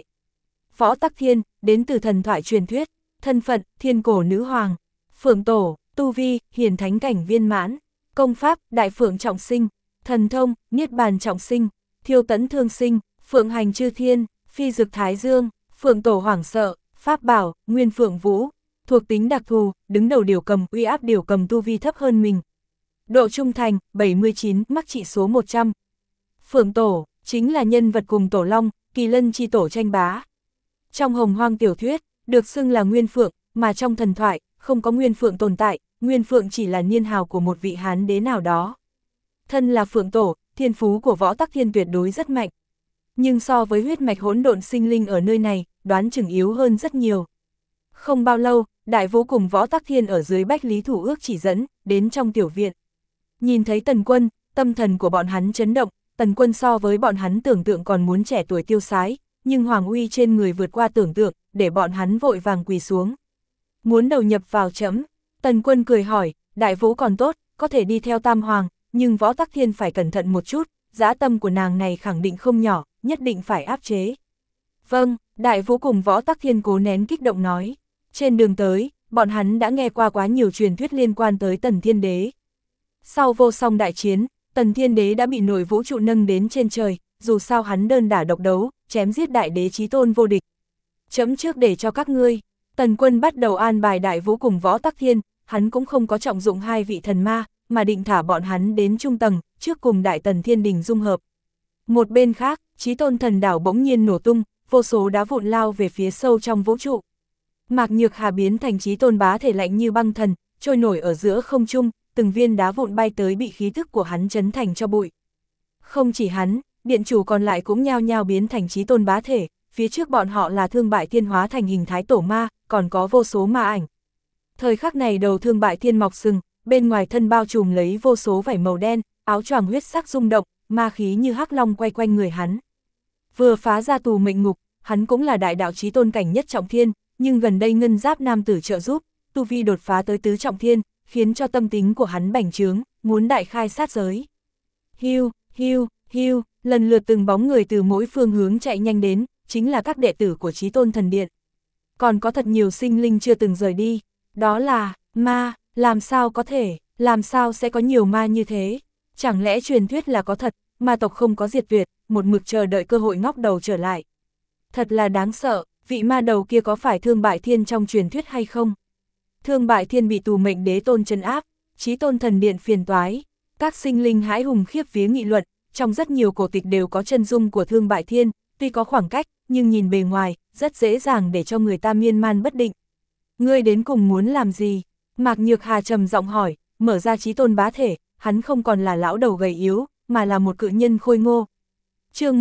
Võ Tắc Thiên, đến từ thần thoại truyền thuyết, thân phận, thiên cổ nữ hoàng, Phượng Tổ, tu vi, hiển thánh cảnh viên mãn, công pháp, đại phượng trọng sinh, thần thông, niết bàn trọng sinh, thiêu tẫn thương sinh, phượng hành chư thiên, phi dực thái dương, Phượng Tổ hoảng sợ, pháp bảo, nguyên phượng vũ, thuộc tính đặc thù, đứng đầu điều cầm, uy áp điều cầm tu vi thấp hơn mình. Độ trung thành, 79, mắc trị số 100. Phượng Tổ, chính là nhân vật cùng Tổ Long, Kỳ Lân chi tổ tranh bá. Trong hồng hoang tiểu thuyết, được xưng là Nguyên Phượng, mà trong thần thoại, không có Nguyên Phượng tồn tại, Nguyên Phượng chỉ là niên hào của một vị Hán đế nào đó. Thân là Phượng Tổ, thiên phú của Võ Tắc Thiên tuyệt đối rất mạnh. Nhưng so với huyết mạch hỗn độn sinh linh ở nơi này, đoán chừng yếu hơn rất nhiều. Không bao lâu, Đại Vũ cùng Võ Tắc Thiên ở dưới Bách Lý Thủ Ước chỉ dẫn, đến trong tiểu viện. Nhìn thấy Tần Quân, tâm thần của bọn hắn chấn động, Tần Quân so với bọn hắn tưởng tượng còn muốn trẻ tuổi tiêu sái, nhưng hoàng uy trên người vượt qua tưởng tượng, để bọn hắn vội vàng quỳ xuống. Muốn đầu nhập vào chấm, Tần Quân cười hỏi, Đại Vũ còn tốt, có thể đi theo Tam Hoàng, nhưng Võ Tắc Thiên phải cẩn thận một chút, dã tâm của nàng này khẳng định không nhỏ, nhất định phải áp chế. Vâng, Đại Vũ cùng Võ Tắc Thiên cố nén kích động nói. Trên đường tới, bọn hắn đã nghe qua quá nhiều truyền thuyết liên quan tới Tần Thiên Đế. Sau vô song đại chiến, Tần Thiên Đế đã bị nội vũ trụ nâng đến trên trời, dù sao hắn đơn đả độc đấu, chém giết đại đế chí tôn vô địch. Chấm trước để cho các ngươi, Tần Quân bắt đầu an bài Đại Vũ cùng Võ Tắc Thiên, hắn cũng không có trọng dụng hai vị thần ma, mà định thả bọn hắn đến trung tầng, trước cùng Đại Tần Thiên Đình dung hợp. Một bên khác, Chí Tôn thần đảo bỗng nhiên nổ tung, vô số đá vụn lao về phía sâu trong vũ trụ. Mạc Nhược Hà biến thành Chí Tôn bá thể lạnh như băng thần, trôi nổi ở giữa không trung, từng viên đá vụn bay tới bị khí thức của hắn chấn thành cho bụi. Không chỉ hắn, điện chủ còn lại cũng nhao nhao biến thành Chí Tôn bá thể, phía trước bọn họ là Thương Bại Thiên hóa thành hình thái tổ ma, còn có vô số ma ảnh. Thời khắc này đầu Thương Bại Thiên mọc sừng, bên ngoài thân bao trùm lấy vô số vảy màu đen, áo choàng huyết sắc rung động, ma khí như hắc long quay quanh người hắn. Vừa phá ra tù mệnh ngục, hắn cũng là đại đạo Chí Tôn cảnh nhất trọng thiên, nhưng gần đây ngân giáp nam tử trợ giúp, tu vi đột phá tới tứ trọng thiên, khiến cho tâm tính của hắn bành trướng, muốn đại khai sát giới. Hiu, hiu, hiu, lần lượt từng bóng người từ mỗi phương hướng chạy nhanh đến, chính là các đệ tử của Chí Tôn thần điện. Còn có thật nhiều sinh linh chưa từng rời đi, đó là ma, làm sao có thể, làm sao sẽ có nhiều ma như thế? Chẳng lẽ truyền thuyết là có thật, ma tộc không có diệt tuyệt, một mực chờ đợi cơ hội ngóc đầu trở lại. Thật là đáng sợ, vị ma đầu kia có phải Thương Bại Thiên trong truyền thuyết hay không? Thương Bại Thiên bị tù mệnh đế tôn trấn áp, Chí Tôn thần điện phiền toái, các sinh linh hãi hùng khiếp vía nghị luận, trong rất nhiều cổ tịch đều có chân dung của Thương Bại Thiên, tuy có khoảng cách, nhưng nhìn bề ngoài, rất dễ dàng để cho người ta miên man bất định. Ngươi đến cùng muốn làm gì? Mạc Nhược Hà trầm giọng hỏi, mở ra Chí Tôn bá thể, hắn không còn là lão đầu gầy yếu, mà là một cự nhân khôi ngô. Chương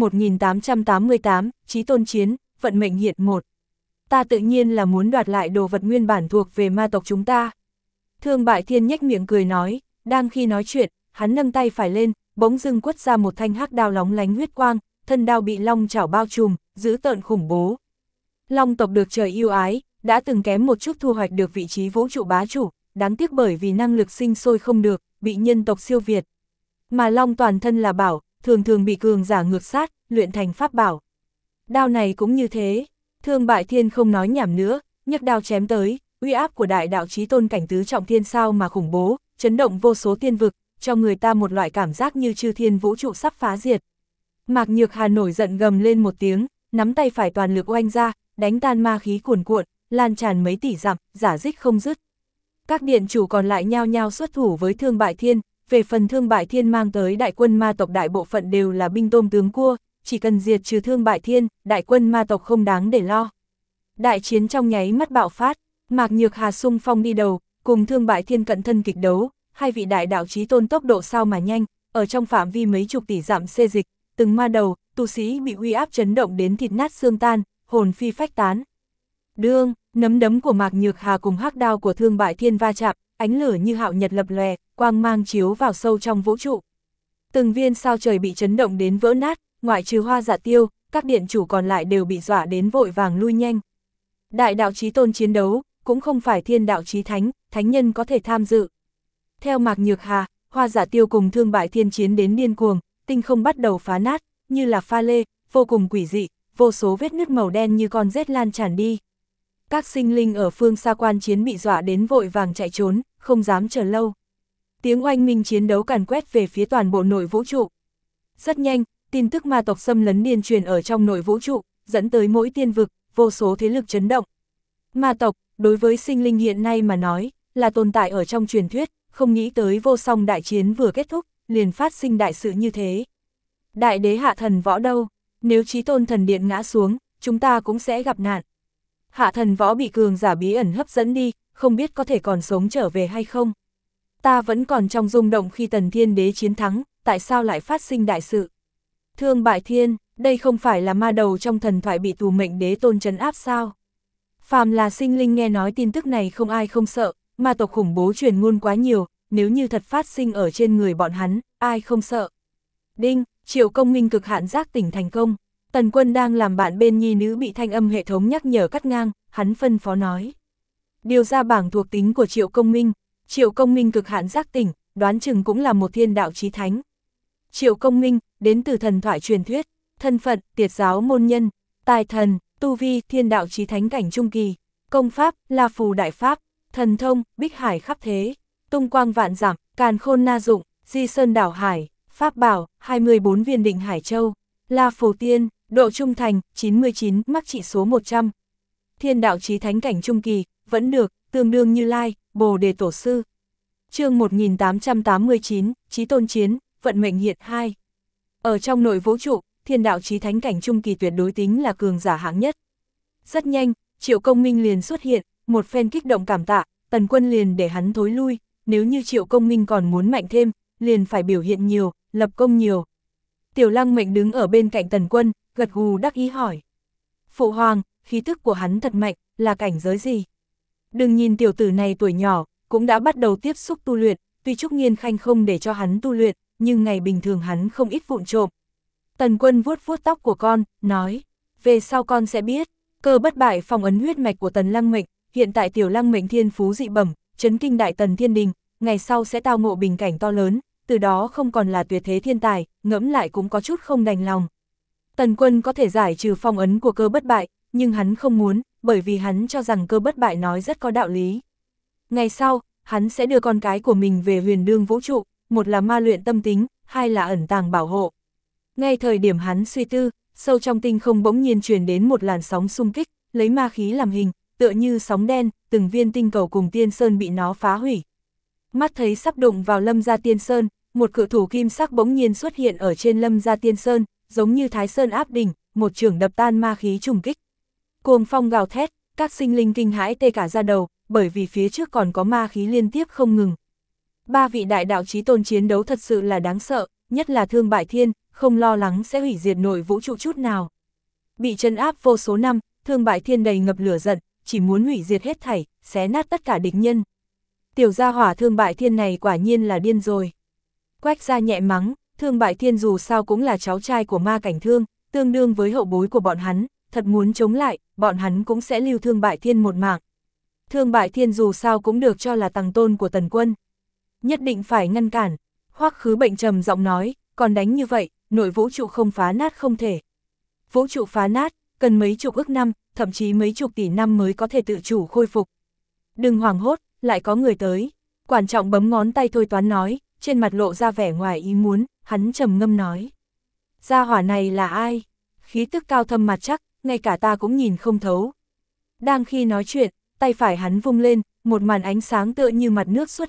1888, Chí Tôn chiến, vận mệnh hiện một. Ta tự nhiên là muốn đoạt lại đồ vật nguyên bản thuộc về ma tộc chúng ta. Thương Bại Thiên nhếch miệng cười nói, đang khi nói chuyện, hắn nâng tay phải lên, bỗng dưng quất ra một thanh hắc đao lóng lánh huyết quang, thân đao bị long chảo bao trùm, dữ tợn khủng bố. Long tộc được trời yêu ái, đã từng kém một chút thu hoạch được vị trí vũ trụ bá chủ, đáng tiếc bởi vì năng lực sinh sôi không được, bị nhân tộc siêu việt. Mà long toàn thân là bảo, thường thường bị cường giả ngược sát, luyện thành pháp bảo. Đao này cũng như thế. Thương Bại Thiên không nói nhảm nữa, nhấc đao chém tới, uy áp của đại đạo Chí Tôn cảnh tứ trọng thiên sao mà khủng bố, chấn động vô số thiên vực, cho người ta một loại cảm giác như chư thiên vũ trụ sắp phá diệt. Mạc Nhược Hà nổi giận gầm lên một tiếng, nắm tay phải toàn lực oanh ra, đánh tan ma khí cuồn cuộn, lan tràn mấy tỷ dặm, giả dích không dứt. Các điện chủ còn lại nhao nhao xuất thủ với Thương Bại Thiên, về phần Thương Bại Thiên mang tới đại quân ma tộc đại bộ phận đều là binh tôm tướng cua, chỉ cần diệt trừ Thương Bại Thiên, đại quân ma tộc không đáng để lo. Đại chiến trong nháy mắt bạo phát, Mạc Nhược Hà xung phong đi đầu, cùng Thương Bại Thiên cận thân kịch đấu, hai vị đại đạo chí tôn tốc độ sao mà nhanh, ở trong phạm vi mấy chục tỷ dặm xê dịch, từng ma đầu, tu sĩ bị uy áp chấn động đến thịt nát xương tan, hồn phi phách tán. Đương, nấm đấm của Mạc Nhược Hà cùng hắc đao của Thương Bại Thiên va chạm, ánh lửa như hạo nhật lập lòe, quang mang chiếu vào sâu trong vũ trụ. Từng viên sao trời bị chấn động đến vỡ nát, ngoại trừ Hoa Dạ Tiêu, các điện chủ còn lại đều bị dọa đến vội vàng lui nhanh. Đại đạo chí tôn chiến đấu, cũng không phải thiên đạo chí thánh, thánh nhân có thể tham dự. Theo Mạc Nhược Hà, Hoa Dạ Tiêu cùng Thương Bại Thiên chiến đến điên cuồng, tinh không bắt đầu phá nát, như là pha lê, vô cùng quỷ dị, vô số vết nứt màu đen như con rết lan tràn đi. Các sinh linh ở phương xa quan chiến bị dọa đến vội vàng chạy trốn, không dám chờ lâu. Tiếng oanh minh chiến đấu càn quét về phía toàn bộ nội vũ trụ. Rất nhanh, tin tức ma tộc xâm lấn điên truyền ở trong nội vũ trụ, dẫn tới mỗi tiên vực, vô số thế lực chấn động. Ma tộc, đối với sinh linh hiện nay mà nói, là tồn tại ở trong truyền thuyết, không nghĩ tới vô song đại chiến vừa kết thúc, liền phát sinh đại sự như thế. Đại đế Hạ Thần Võ đâu? Nếu Chí Tôn Thần Điện ngã xuống, chúng ta cũng sẽ gặp nạn. Hạ Thần Võ bị cường giả bí ẩn hấp dẫn đi, không biết có thể còn sống trở về hay không. Ta vẫn còn trong rung động khi Tần Thiên Đế chiến thắng, tại sao lại phát sinh đại sự? Thương Bại Thiên, đây không phải là ma đầu trong thần thoại bị tù mệnh đế tôn trấn áp sao? Phàm là sinh linh nghe nói tin tức này không ai không sợ, ma tộc khủng bố truyền ngôn quá nhiều, nếu như thật phát sinh ở trên người bọn hắn, ai không sợ? Đinh, Triệu Công Minh cực hạn giác tỉnh thành công. Tần Quân đang làm bạn bên nhi nữ bị thanh âm hệ thống nhắc nhở cắt ngang, hắn phân phó nói. Điều ra bảng thuộc tính của Triệu Công Minh. Triệu Công Minh cực hạn giác tỉnh, đoán chừng cũng là một thiên đạo chí thánh. Triệu Công Minh, đến từ thần thoại truyền thuyết, thân phận, tiệt giáo môn nhân, tài thần, tu vi, thiên đạo chí thánh cảnh trung kỳ, công pháp, La Phù Đại Pháp, thần thông, Bích Hải khắp thế, tung quang vạn dặm, càn khôn na dụng, di sơn đảo hải, pháp bảo, 24 viên định Hải Châu, La Phù Tiên, độ trung thành, 99, mắc trị số 100. Thiên đạo chí thánh cảnh trung kỳ, vẫn được, tương đương Như Lai, Bồ Đề Tổ Sư. Chương 1889, Chí Tôn Chiến, vận mệnh hiện 2. Ở trong nội vũ trụ, thiên đạo chí thánh cảnh trung kỳ tuyệt đối tính là cường giả hạng nhất. Rất nhanh, Triệu Công Minh liền xuất hiện, một phen kích động cảm tạ, Tần Quân liền để hắn thối lui, nếu như Triệu Công Minh còn muốn mạnh thêm, liền phải biểu hiện nhiều, lập công nhiều. Tiểu Lăng Mệnh đứng ở bên cạnh Tần Quân, gật gù đắc ý hỏi. Phụ hoàng, khí tức của hắn thật mạnh, là cảnh giới gì? Đừng nhìn tiểu tử này tuổi nhỏ, cũng đã bắt đầu tiếp xúc tu luyện, tuy Trúc Nghiên Khanh không để cho hắn tu luyện, nhưng ngày bình thường hắn không ít vụng trộm. Tần Quân vuốt vuốt tóc của con, nói, về sau con sẽ biết, cơ bất bại phong ấn huyết mạch của Tần Lăng Mệnh, hiện tại Tiểu Lăng Mệnh thiên phú dị bẩm, chấn kinh đại tần thiên đình, ngày sau sẽ tao ngộ bình cảnh to lớn, từ đó không còn là tuyệt thế thiên tài, ngẫm lại cũng có chút không đành lòng. Tần Quân có thể giải trừ phong ấn của cơ bất bại, nhưng hắn không muốn, bởi vì hắn cho rằng cơ bất bại nói rất có đạo lý. Ngày sau, hắn sẽ đưa con cái của mình về huyền đương vũ trụ, một là ma luyện tâm tính, hai là ẩn tàng bảo hộ. Ngay thời điểm hắn suy tư, sâu trong tinh không bỗng nhiên truyền đến một làn sóng xung kích, lấy ma khí làm hình, tựa như sóng đen, từng viên tinh cầu cùng tiên sơn bị nó phá hủy. Mắt thấy sắp đụng vào Lâm Gia Tiên Sơn, một cự thủ kim sắc bỗng nhiên xuất hiện ở trên Lâm Gia Tiên Sơn, giống như Thái Sơn áp đỉnh, một chưởng đập tan ma khí trùng kích. Cuồng phong gào thét, các sinh linh kinh hãi tê cả da đầu, bởi vì phía trước còn có ma khí liên tiếp không ngừng. Ba vị đại đạo chí tôn chiến đấu thật sự là đáng sợ, nhất là Thương Bại Thiên, không lo lắng sẽ hủy diệt nội vũ trụ chút nào. Bị trấn áp vô số năm, Thương Bại Thiên đầy ngập lửa giận, chỉ muốn hủy diệt hết thảy, xé nát tất cả địch nhân. Tiểu gia hỏa Thương Bại Thiên này quả nhiên là điên rồi. Quách gia nhẹ mắng, Thương Bại Thiên dù sao cũng là cháu trai của Ma Cảnh Thương, tương đương với hậu bối của bọn hắn, thật muốn chống lại, bọn hắn cũng sẽ lưu Thương Bại Thiên một mạng. Thương Bại Thiên dù sao cũng được cho là tằng tôn của Tần Quân. Nhất định phải ngăn cản. Hoắc Khứ Bệnh trầm giọng nói, còn đánh như vậy, nội vũ trụ không phá nát không thể. Vũ trụ phá nát, cần mấy chục ức năm, thậm chí mấy chục tỷ năm mới có thể tự chủ khôi phục. Đừng hoảng hốt, lại có người tới. Quản trọng bấm ngón tay thôi toán nói, trên mặt lộ ra vẻ ngoài ý muốn, hắn trầm ngâm nói. Gia hỏa này là ai? Khí tức cao thâm mặt chắc, ngay cả ta cũng nhìn không thấu. Đang khi nói chuyện, tay phải hắn vung lên, một màn ánh sáng tựa như mặt nước xuất hiện,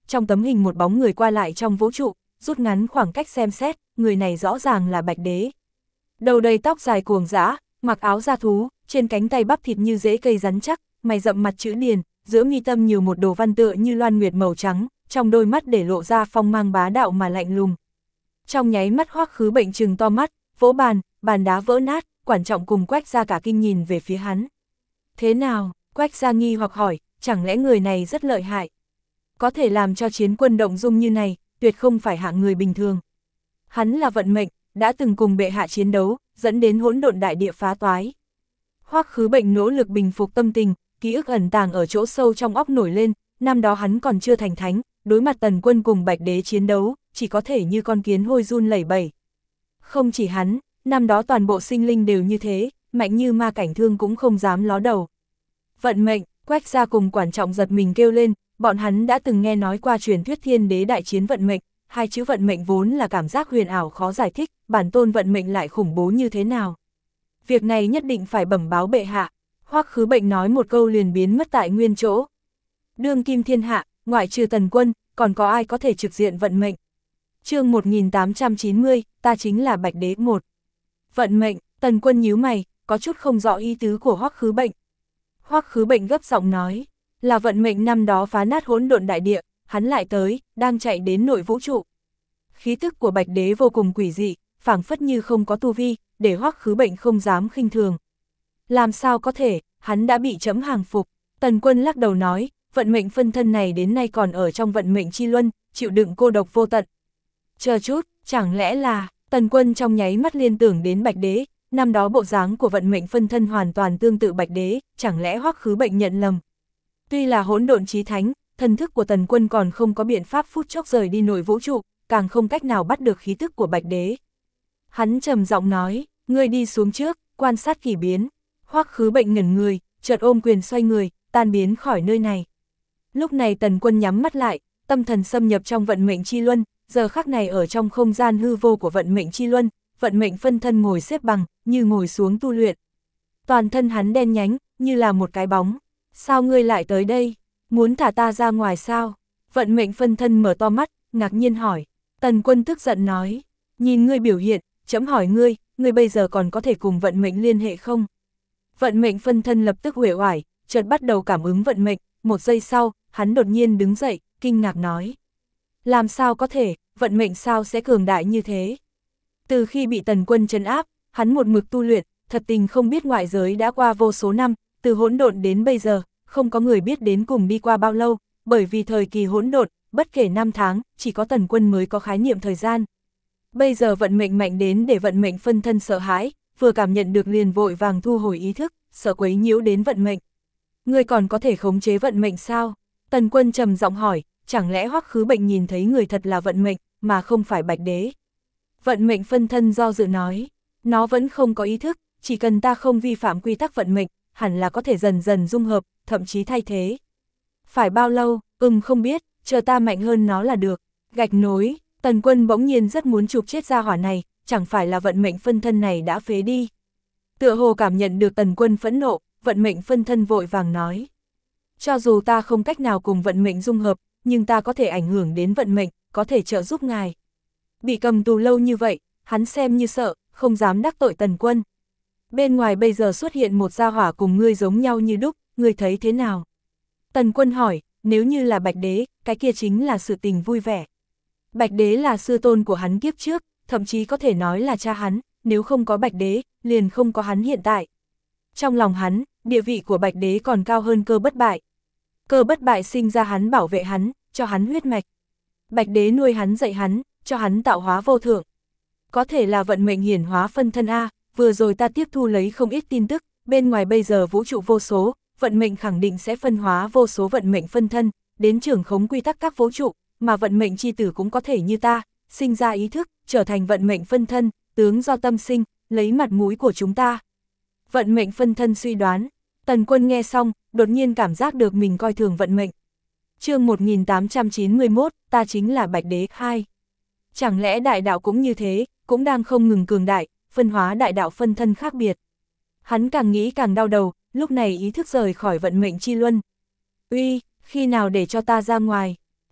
trong tấm hình một bóng người qua lại trong vũ trụ, rút ngắn khoảng cách xem xét, người này rõ ràng là Bạch Đế. Đầu đầy tóc dài cuồng dã, mặc áo da thú, trên cánh tay bắp thịt như rễ cây rắn chắc, mày rậm mặt chữ điền, giữa mi tâm nhiều một đồ văn tựa như loan nguyệt màu trắng, trong đôi mắt để lộ ra phong mang bá đạo mà lạnh lùng. Trong nháy mắt Hoắc Khứ Bệnh trừng to mắt, vỗ bàn, bàn đá vỡ nát, Quản Trọng cùng Quách Gia cả kinh nhìn về phía hắn. Thế nào? Quách Gia nghi hoặc hỏi, chẳng lẽ người này rất lợi hại? Có thể làm cho chiến quân động dung như này, tuyệt không phải hạng người bình thường. Hắn là vận mệnh, đã từng cùng bệ hạ chiến đấu, dẫn đến hỗn độn đại địa phá toái. Hoắc Khứ Bệnh nỗ lực bình phục tâm tình, ký ức ẩn tàng ở chỗ sâu trong óc nổi lên, năm đó hắn còn chưa thành thánh, đối mặt Tần Quân cùng Bạch Đế chiến đấu, chỉ có thể như con kiến hôi run lẩy bẩy. Không chỉ hắn, năm đó toàn bộ sinh linh đều như thế, mạnh như ma cảnh thương cũng không dám ló đầu. Vận mệnh, Quách Gia cùng Quản Trọng giật mình kêu lên, bọn hắn đã từng nghe nói qua truyền thuyết thiên đế đại chiến vận mệnh, hai chữ vận mệnh vốn là cảm giác huyền ảo khó giải thích, bản tôn vận mệnh lại khủng bố như thế nào. Việc này nhất định phải bẩm báo bệ hạ. Hoắc Khứ Bệnh nói một câu liền biến mất tại nguyên chỗ. Đương kim thiên hạ, ngoại trừ Tần Quân, còn có ai có thể trực diện vận mệnh? Chương 1890, ta chính là Bạch Đế 1. Vận mệnh, Tần Quân nhíu mày, có chút không rõ ý tứ của Hoắc Khứ Bệnh. Hoắc Khứ Bệnh gấp giọng nói, là vận mệnh năm đó phá nát hỗn độn đại địa, hắn lại tới, đang chạy đến nội vũ trụ. Khí tức của Bạch Đế vô cùng quỷ dị, phảng phất như không có tu vi, để Hoắc Khứ Bệnh không dám khinh thường. Làm sao có thể, hắn đã bị trẫm hàng phục. Tần Quân lắc đầu nói, vận mệnh phân thân này đến nay còn ở trong vận mệnh chi luân, chịu đựng cô độc vô tận. Chờ chút, chẳng lẽ là, Tần Quân trong nháy mắt liên tưởng đến Bạch Đế, năm đó bộ dáng của vận mệnh phân thân hoàn toàn tương tự Bạch Đế, chẳng lẽ Hoắc Khứ Bệnh nhận lầm. Tuy là hỗn độn chí thánh, thần thức của Tần Quân còn không có biện pháp phút chốc rời đi nội vũ trụ, càng không cách nào bắt được khí tức của Bạch Đế. Hắn trầm giọng nói, ngươi đi xuống trước, quan sát kỳ biến. Hoắc Khứ Bệnh ngẩn người, chợt ôm quyền xoay người, tan biến khỏi nơi này. Lúc này Tần Quân nhắm mắt lại, tâm thần xâm nhập trong vận mệnh chi luân, giờ khắc này ở trong không gian hư vô của vận mệnh chi luân, vận mệnh phân thân ngồi xếp bằng, như ngồi xuống tu luyện. Toàn thân hắn đen nhánh, như là một cái bóng. Sao ngươi lại tới đây? Muốn thả ta ra ngoài sao? Vận mệnh phân thân mở to mắt, ngạc nhiên hỏi. Tần Quân tức giận nói, nhìn ngươi biểu hiện, trẫm hỏi ngươi bây giờ còn có thể cùng vận mệnh liên hệ không? Vận mệnh phân thân lập tức uể oải, chợt bắt đầu cảm ứng vận mệnh, một giây sau, hắn đột nhiên đứng dậy, kinh ngạc nói. Làm sao có thể, vận mệnh sao sẽ cường đại như thế? Từ khi bị Tần Quân trấn áp, hắn một mực tu luyện, thật tình không biết ngoại giới đã qua vô số năm, từ hỗn độn đến bây giờ, không có người biết đến cùng đi qua bao lâu, bởi vì thời kỳ hỗn độn, bất kể năm tháng, chỉ có Tần Quân mới có khái niệm thời gian. Bây giờ vận mệnh mạnh đến để vận mệnh phân thân sợ hãi, vừa cảm nhận được liền vội vàng thu hồi ý thức, sợ quấy nhiễu đến vận mệnh. Ngươi còn có thể khống chế vận mệnh sao? Tần Quân trầm giọng hỏi, chẳng lẽ Hoắc Khứ Bệnh nhìn thấy người thật là vận mệnh, mà không phải Bạch Đế? Vận mệnh phân thân do dự nói, nó vẫn không có ý thức, chỉ cần ta không vi phạm quy tắc vận mệnh, hẳn là có thể dần dần dung hợp, thậm chí thay thế. Phải bao lâu? Không biết, chờ ta mạnh hơn nó là được. Gạch nối, Tần Quân bỗng nhiên rất muốn chụp chết gia hỏa này, chẳng phải là vận mệnh phân thân này đã phế đi. Tựa hồ cảm nhận được Tần Quân phẫn nộ, vận mệnh phân thân vội vàng nói. Cho dù ta không cách nào cùng vận mệnh dung hợp, nhưng ta có thể ảnh hưởng đến vận mệnh, có thể trợ giúp ngài. Bị cầm tù lâu như vậy, hắn xem như sợ, không dám đắc tội Tần Quân. Bên ngoài bây giờ xuất hiện một gia hỏa cùng ngươi giống nhau như đúc, ngươi thấy thế nào? Tần Quân hỏi, nếu như là Bạch Đế, cái kia chính là sự tình vui vẻ. Bạch Đế là sư tôn của hắn kiếp trước, thậm chí có thể nói là cha hắn, nếu không có Bạch Đế, liền không có hắn hiện tại. Trong lòng hắn, địa vị của Bạch Đế còn cao hơn Cơ Bất Bại. Cơ Bất Bại sinh ra hắn bảo vệ hắn, cho hắn huyết mạch. Bạch Đế nuôi hắn dạy hắn, cho hắn tạo hóa vô thượng. Có thể là vận mệnh hiển hóa phân thân A, vừa rồi ta tiếp thu lấy không ít tin tức, bên ngoài bây giờ vũ trụ vô số, vận mệnh khẳng định sẽ phân hóa vô số vận mệnh phân thân, đến trưởng khống quy tắc các vũ trụ, mà vận mệnh chi tử cũng có thể như ta, sinh ra ý thức, trở thành vận mệnh phân thân, tướng do tâm sinh, lấy mặt mũi của chúng ta. Vận mệnh phân thân suy đoán, Tần Quân nghe xong, đột nhiên cảm giác được mình coi thường vận mệnh. Chương 1891, ta chính là Bạch Đế 2. Chẳng lẽ đại đạo cũng như thế, cũng đang không ngừng cường đại, phân hóa đại đạo phân thân khác biệt. Hắn càng nghĩ càng đau đầu, lúc này ý thức rời khỏi vận mệnh chi luân. Uy, khi nào để cho ta ra ngoài?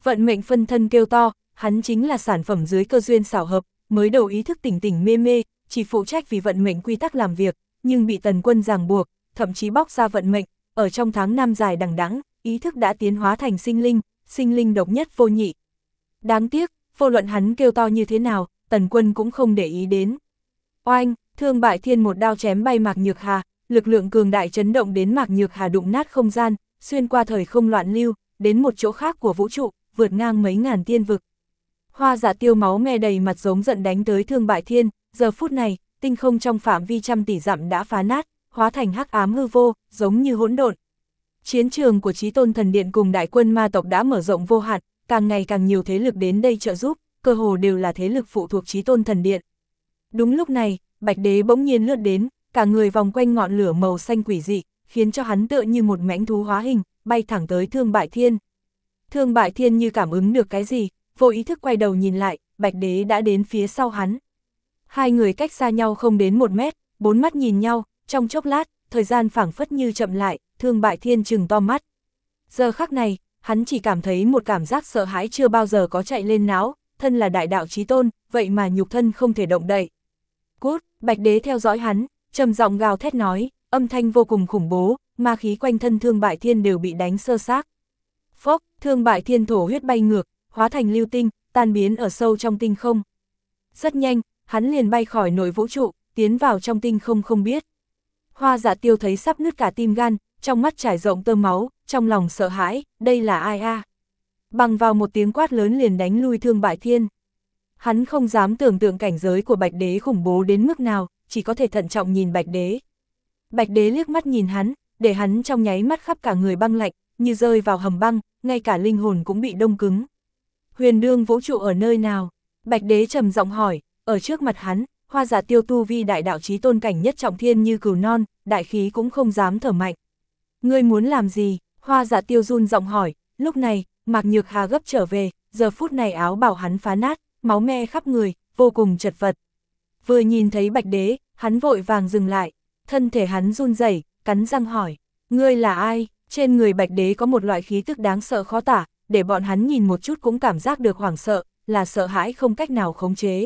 Vận mệnh phân thân kêu to, hắn chính là sản phẩm dưới cơ duyên xảo hợp, mới đầu ý thức tỉnh tỉnh mê mê, chỉ phụ trách vì vận mệnh quy tắc làm việc, nhưng bị Tần Quân ràng buộc, thậm chí bóc ra vận mệnh, ở trong tháng năm dài đằng đẵng, ý thức đã tiến hóa thành sinh linh độc nhất vô nhị. Đáng tiếc, vô luận hắn kêu to như thế nào, Tần Quân cũng không để ý đến. Oanh, Thương Bại Thiên một đao chém bay Mạc Nhược Hà, lực lượng cường đại chấn động đến Mạc Nhược Hà đụng nát không gian, xuyên qua thời không loạn lưu, đến một chỗ khác của vũ trụ, vượt ngang mấy ngàn tiên vực. Hoa Dạ Tiêu máu me đầy mặt giống giận đánh tới Thương Bại Thiên, giờ phút này, tinh không trong phạm vi trăm tỷ dặm đã phá nát, hóa thành hắc ám hư vô, giống như hỗn độn. Chiến trường của Chí Tôn Thần Điện cùng đại quân ma tộc đã mở rộng vô hạn, càng ngày càng nhiều thế lực đến đây trợ giúp, cơ hồ đều là thế lực phụ thuộc Chí Tôn Thần Điện. Đúng lúc này, Bạch Đế bỗng nhiên lướt đến, cả người vòng quanh ngọn lửa màu xanh quỷ dị, khiến cho hắn tựa như một mãnh thú hóa hình, bay thẳng tới Thương Bại Thiên. Thương Bại Thiên như cảm ứng được cái gì, vô ý thức quay đầu nhìn lại, Bạch Đế đã đến phía sau hắn. Hai người cách xa nhau không đến 1 mét, 4 mắt nhìn nhau, trong chốc lát, thời gian phảng phất như chậm lại, Thương Bại Thiên trừng to mắt. Giờ khắc này, hắn chỉ cảm thấy một cảm giác sợ hãi chưa bao giờ có chạy lên não, thân là đại đạo chí tôn, vậy mà nhục thân không thể động đậy. Cút, Bạch Đế theo dõi hắn, trầm giọng gào thét nói, âm thanh vô cùng khủng bố, ma khí quanh thân Thương Bại Thiên đều bị đánh sơ xác. Phốc, Thương Bại Thiên thổ huyết bay ngược, hóa thành lưu tinh, tan biến ở sâu trong tinh không. Rất nhanh, hắn liền bay khỏi nội vũ trụ, tiến vào trong tinh không không biết. Hoa Dạ Tiêu thấy sắp nứt cả tim gan, trong mắt trải rộng tơ máu, trong lòng sợ hãi, đây là ai a? Bằng vào một tiếng quát lớn liền đánh lui Thương Bại Thiên. Hắn không dám tưởng tượng cảnh giới của Bạch Đế khủng bố đến mức nào, chỉ có thể thận trọng nhìn Bạch Đế. Bạch Đế liếc mắt nhìn hắn, để hắn trong nháy mắt khắp cả người băng lạnh, như rơi vào hầm băng, ngay cả linh hồn cũng bị đông cứng. Huyền đương vũ trụ ở nơi nào? Bạch Đế trầm giọng hỏi, ở trước mặt hắn, Hoa Dạ Tiêu tu vi đại đạo chí tôn cảnh nhất trọng thiên như cừu non, đại khí cũng không dám thở mạnh. Ngươi muốn làm gì? Hoa Dạ Tiêu run giọng hỏi, lúc này, Mạc Nhược Hà gấp trở về, giờ phút này áo bào hắn phá nát, máu me khắp người, vô cùng chật vật. Vừa nhìn thấy Bạch Đế, hắn vội vàng dừng lại, thân thể hắn run rẩy, cắn răng hỏi, ngươi là ai? Trên người Bạch Đế có một loại khí tức đáng sợ khó tả, để bọn hắn nhìn một chút cũng cảm giác được hoảng sợ, là sợ hãi không cách nào khống chế.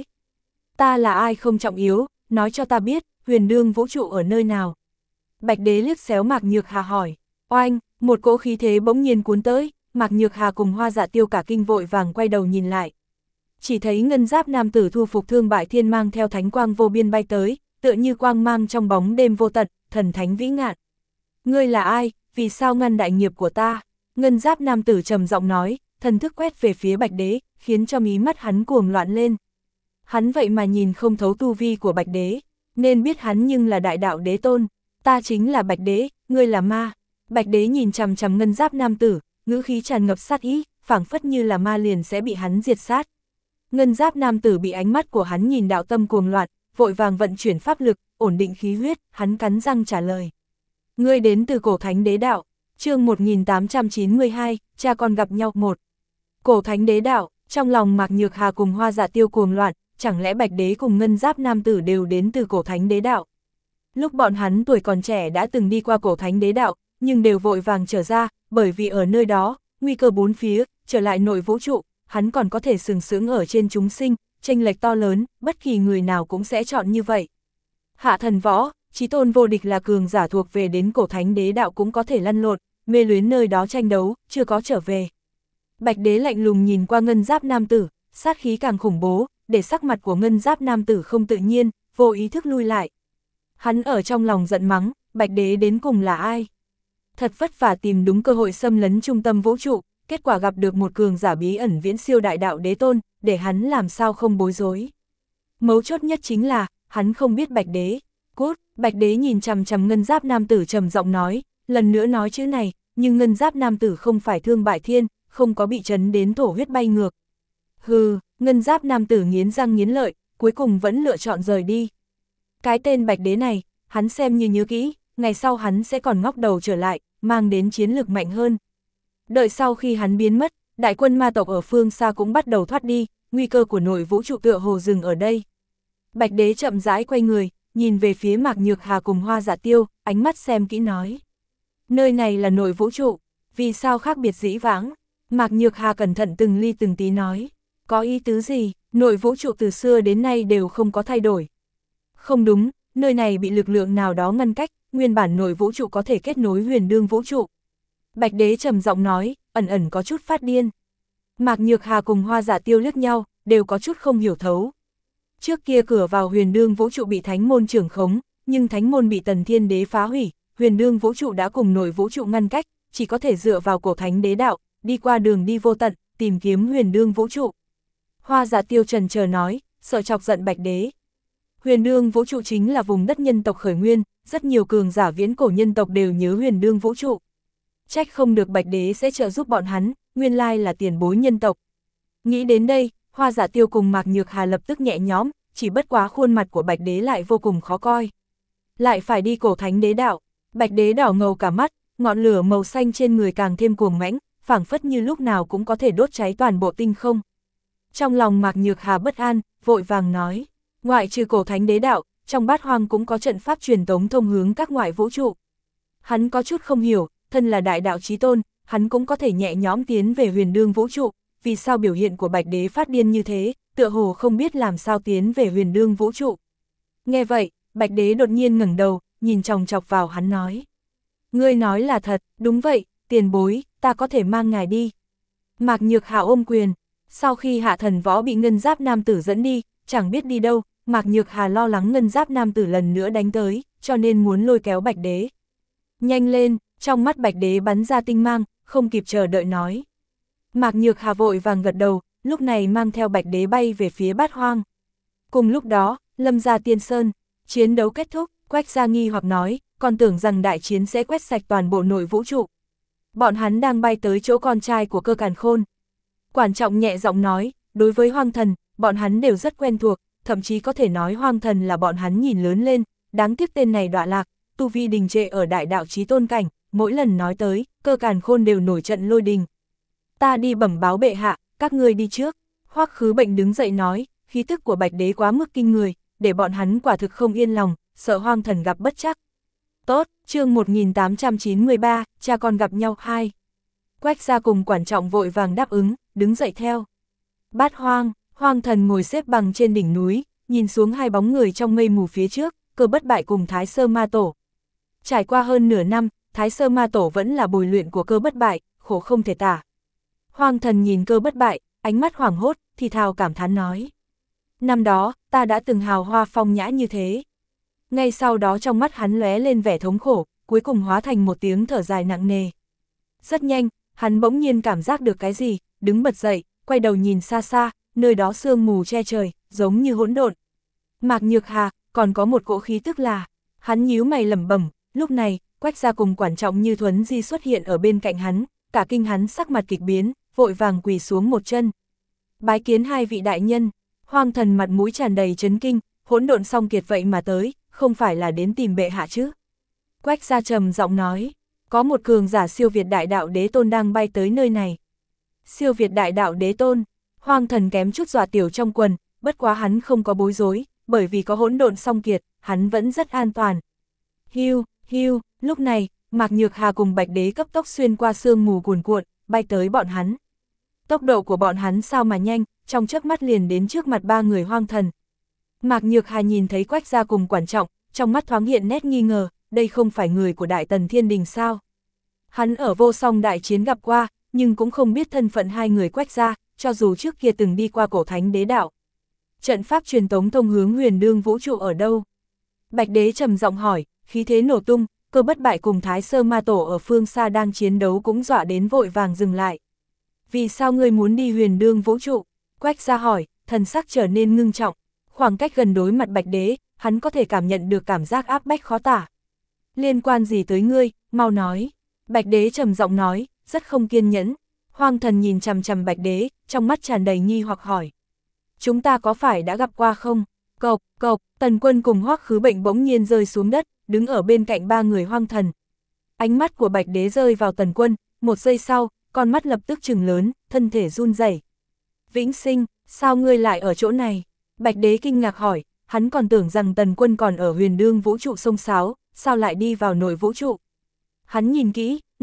Ta là ai không trọng yếu, nói cho ta biết, huyền đương vũ trụ ở nơi nào? Bạch Đế liếc xéo Mạc Nhược Hà hỏi. Oanh, một cỗ khí thế bỗng nhiên cuốn tới, Mạc Nhược Hà cùng Hoa Dạ Tiêu cả kinh vội vàng quay đầu nhìn lại. Chỉ thấy ngân giáp nam tử thu phục Thương Bại Thiên mang theo thánh quang vô biên bay tới, tựa như quang mang trong bóng đêm vô tận, thần thánh vĩ ngạn. Ngươi là ai, vì sao ngăn đại nghiệp của ta? Ngân giáp nam tử trầm giọng nói, thần thức quét về phía Bạch Đế, khiến cho mí mắt hắn cuồng loạn lên. Hắn vậy mà nhìn không thấu tu vi của Bạch Đế, nên biết hắn nhưng là đại đạo đế tôn. Ta chính là Bạch Đế, ngươi là ma. Bạch Đế nhìn chằm chằm ngân giáp nam tử, ngữ khí tràn ngập sát ý, phảng phất như là ma liền sẽ bị hắn diệt sát. Ngân giáp nam tử bị ánh mắt của hắn nhìn đạo tâm cuồng loạn, vội vàng vận chuyển pháp lực, ổn định khí huyết, hắn cắn răng trả lời. Ngươi đến từ Cổ Thánh Đế Đạo, chương 1892, cha con gặp nhau 1. Cổ Thánh Đế Đạo, trong lòng Mạc Nhược Hà cùng Hoa Dạ Tiêu cuồng loạn, chẳng lẽ Bạch Đế cùng ngân giáp nam tử đều đến từ Cổ Thánh Đế Đạo? Lúc bọn hắn tuổi còn trẻ đã từng đi qua Cổ Thánh Đế Đạo, nhưng đều vội vàng trở ra, bởi vì ở nơi đó, nguy cơ bốn phía, trở lại nội vũ trụ, hắn còn có thể sừng sững ở trên chúng sinh, chênh lệch to lớn, bất kỳ người nào cũng sẽ chọn như vậy. Hạ thần võ, chí tôn vô địch là cường giả thuộc về đến Cổ Thánh Đế Đạo cũng có thể lăn lộn, mê luyến nơi đó tranh đấu, chưa có trở về. Bạch Đế lạnh lùng nhìn qua ngân giáp nam tử, sát khí càng khủng bố, để sắc mặt của ngân giáp nam tử không tự nhiên, vô ý thức lui lại. Hắn ở trong lòng giận mắng, Bạch Đế đến cùng là ai? Thật vất vả tìm đúng cơ hội xâm lấn trung tâm vũ trụ, kết quả gặp được một cường giả bí ẩn viễn siêu đại đạo đế tôn, để hắn làm sao không bối rối. Mấu chốt nhất chính là, hắn không biết Bạch Đế. Cút, Bạch Đế nhìn chằm chằm ngân giáp nam tử trầm giọng nói, lần nữa nói chữ này, nhưng ngân giáp nam tử không phải Thương Bại Thiên, không có bị chấn đến thổ huyết bay ngược. Hừ, ngân giáp nam tử nghiến răng nghiến lợi, cuối cùng vẫn lựa chọn rời đi. Cái tên Bạch Đế này, hắn xem như nhớ kỹ, ngày sau hắn sẽ còn ngóc đầu trở lại, mang đến chiến lực mạnh hơn. Đợi sau khi hắn biến mất, đại quân ma tộc ở phương xa cũng bắt đầu thoát đi, nguy cơ của nội vũ trụ tựa hồ dừng ở đây. Bạch Đế chậm rãi quay người, nhìn về phía Mạc Nhược Hà cùng Hoa Dạ Tiêu, ánh mắt xem kỹ nói. Nơi này là nội vũ trụ, vì sao khác biệt dĩ vãng? Mạc Nhược Hà cẩn thận từng ly từng tí nói, có ý tứ gì, nội vũ trụ từ xưa đến nay đều không có thay đổi. Không đúng, nơi này bị lực lượng nào đó ngăn cách, nguyên bản nội vũ trụ có thể kết nối huyền đương vũ trụ. Bạch Đế trầm giọng nói, ẩn ẩn có chút phát điên. Mạc Nhược Hà cùng Hoa Dạ Tiêu liếc nhau, đều có chút không hiểu thấu. Trước kia cửa vào huyền đương vũ trụ bị thánh môn trưởng khống, nhưng thánh môn bị Tần Thiên Đế phá hủy, huyền đương vũ trụ đã cùng nội vũ trụ ngăn cách, chỉ có thể dựa vào cổ thánh đế đạo, đi qua đường đi vô tận, tìm kiếm huyền đương vũ trụ. Hoa Dạ Tiêu trần chờ nói, sợ chọc giận Bạch Đế. Huyền đương vũ trụ chính là vùng đất nhân tộc khởi nguyên, rất nhiều cường giả viễn cổ nhân tộc đều nhớ huyền đương vũ trụ. Trách không được Bạch Đế sẽ trợ giúp bọn hắn, nguyên lai là tiền bối nhân tộc. Nghĩ đến đây, Hoa Dạ Tiêu cùng Mạc Nhược Hà lập tức nhẹ nhõm, chỉ bất quá khuôn mặt của Bạch Đế lại vô cùng khó coi. Lại phải đi cổ thánh đế đạo, Bạch Đế đỏ ngầu cả mắt, ngọn lửa màu xanh trên người càng thêm cuồng mãnh, phảng phất như lúc nào cũng có thể đốt cháy toàn bộ tinh không. Trong lòng Mạc Nhược Hà bất an, vội vàng nói, ngoại trừ cổ thánh đế đạo, trong Bát Hoang cũng có trận pháp truyền tống thông hướng các ngoại vũ trụ. Hắn có chút không hiểu, thân là đại đạo chí tôn, hắn cũng có thể nhẹ nhõm tiến về huyền đương vũ trụ, vì sao biểu hiện của Bạch Đế phát điên như thế, tựa hồ không biết làm sao tiến về huyền đương vũ trụ. Nghe vậy, Bạch Đế đột nhiên ngẩng đầu, nhìn chòng chọc vào hắn nói. Ngươi nói là thật, đúng vậy, tiền bối, ta có thể mang ngài đi. Mạc Nhược Hà ôm quyền, sau khi Hạ Thần Võ bị ngân giáp nam tử dẫn đi, chẳng biết đi đâu, Mạc Nhược Hà lo lắng ngân giáp nam tử lần nữa đánh tới, cho nên muốn lôi kéo Bạch Đế. Nhanh lên, trong mắt Bạch Đế bắn ra tinh mang, không kịp chờ đợi nói. Mạc Nhược Hà vội vàng gật đầu, lúc này mang theo Bạch Đế bay về phía Bát Hoang. Cùng lúc đó, Lâm Gia Tiên Sơn, chiến đấu kết thúc, Quách Gia nghi hoặc nói, còn tưởng rằng đại chiến sẽ quét sạch toàn bộ nội vũ trụ. Bọn hắn đang bay tới chỗ con trai của Cơ Càn Khôn. Quản Trọng nhẹ giọng nói, đối với Hoang Thần, bọn hắn đều rất quen thuộc, thậm chí có thể nói Hoang Thần là bọn hắn nhìn lớn lên, đáng tiếc tên này đọa lạc, tu vi đình trệ ở đại đạo chí tôn cảnh, mỗi lần nói tới, Cơ Càn Khôn đều nổi trận lôi đình. Ta đi bẩm báo bệ hạ, các ngươi đi trước. Hoắc Khứ Bệnh đứng dậy nói, khí tức của Bạch Đế quá mức kinh người, để bọn hắn quả thực không yên lòng, sợ Hoang Thần gặp bất trắc. Tốt, chương 1893, cha con gặp nhau 2. Quách Gia cùng Quản Trọng vội vàng đáp ứng, đứng dậy theo. Bát Hoang, Hoang Thần ngồi xếp bằng trên đỉnh núi, nhìn xuống hai bóng người trong mây mù phía trước, Cơ Bất Bại cùng Thái Sơ Ma Tổ. Trải qua hơn nửa năm, Thái Sơ Ma Tổ vẫn là bồi luyện của Cơ Bất Bại, khổ không thể tả. Hoang Thần nhìn Cơ Bất Bại, ánh mắt hoảng hốt, thì thào cảm thán nói. Năm đó, ta đã từng hào hoa phong nhã như thế. Ngay sau đó trong mắt hắn lóe lên vẻ thống khổ, cuối cùng hóa thành một tiếng thở dài nặng nề. Rất nhanh, hắn bỗng nhiên cảm giác được cái gì, đứng bật dậy, quay đầu nhìn xa xa, nơi đó sương mù che trời, giống như hỗn độn. Mạc Nhược Hà, còn có một cỗ khí tức là, hắn nhíu mày lẩm bẩm, lúc này, Quách Gia cùng Quản Trọng như thuấn di xuất hiện ở bên cạnh hắn, cả kinh hắn sắc mặt kịch biến, vội vàng quỳ xuống một chân. Bái kiến hai vị đại nhân. Hoang Thần mặt mũi tràn đầy chấn kinh, hỗn độn song kiệt vậy mà tới, không phải là đến tìm bệ hạ chứ. Quách Gia trầm giọng nói, có một cường giả siêu việt đại đạo đế tôn đang bay tới nơi này. Siêu việt đại đạo đế tôn, Hoang Thần kém chút dọa tiểu trong quần, bất quá hắn không có bối rối, bởi vì có hỗn độn song kiệt, hắn vẫn rất an toàn. Hiu, hiu, lúc này, Mạc Nhược Hà cùng Bạch Đế cấp tốc xuyên qua sương mù cuồn cuộn, bay tới bọn hắn. Tốc độ của bọn hắn sao mà nhanh, trong chớp mắt liền đến trước mặt ba người Hoang Thần. Mạc Nhược Hà nhìn thấy Quách Gia cùng Quản Trọng, trong mắt thoáng hiện nét nghi ngờ, đây không phải người của Đại Tần Thiên Đình sao? Hắn ở Vô Song đại chiến gặp qua, nhưng cũng không biết thân phận hai người Quách Gia, cho dù trước kia từng đi qua cổ thánh đế đạo. Trận pháp truyền tống thông hướng huyền đương vũ trụ ở đâu? Bạch Đế trầm giọng hỏi, khí thế nổ tung, Cơ Bất Bại cùng Thái Sơ Ma Tổ ở phương xa đang chiến đấu cũng dọa đến vội vàng dừng lại. Vì sao ngươi muốn đi huyền đương vũ trụ? Quách Gia hỏi, thần sắc trở nên ngưng trọng. Khoảng cách gần đối mặt Bạch Đế, hắn có thể cảm nhận được cảm giác áp bách khó tả. Liên quan gì tới ngươi, mau nói. Bạch Đế trầm giọng nói, rất không kiên nhẫn. Hoang Thần nhìn chằm chằm Bạch Đế, trong mắt tràn đầy nghi hoặc hỏi. Chúng ta có phải đã gặp qua không? Cộc, cộc, Tần Quân cùng Hoắc Khứ Bệnh bỗng nhiên rơi xuống đất, đứng ở bên cạnh ba người Hoang Thần. Ánh mắt của Bạch Đế rơi vào Tần Quân, một giây sau, con mắt lập tức trừng lớn, thân thể run rẩy. Vĩnh Sinh, sao ngươi lại ở chỗ này? Bạch Đế kinh ngạc hỏi, hắn còn tưởng rằng Tần Quân còn ở huyền đương vũ trụ sông Sáo, sao lại đi vào nội vũ trụ? Hắn nhìn kỹ,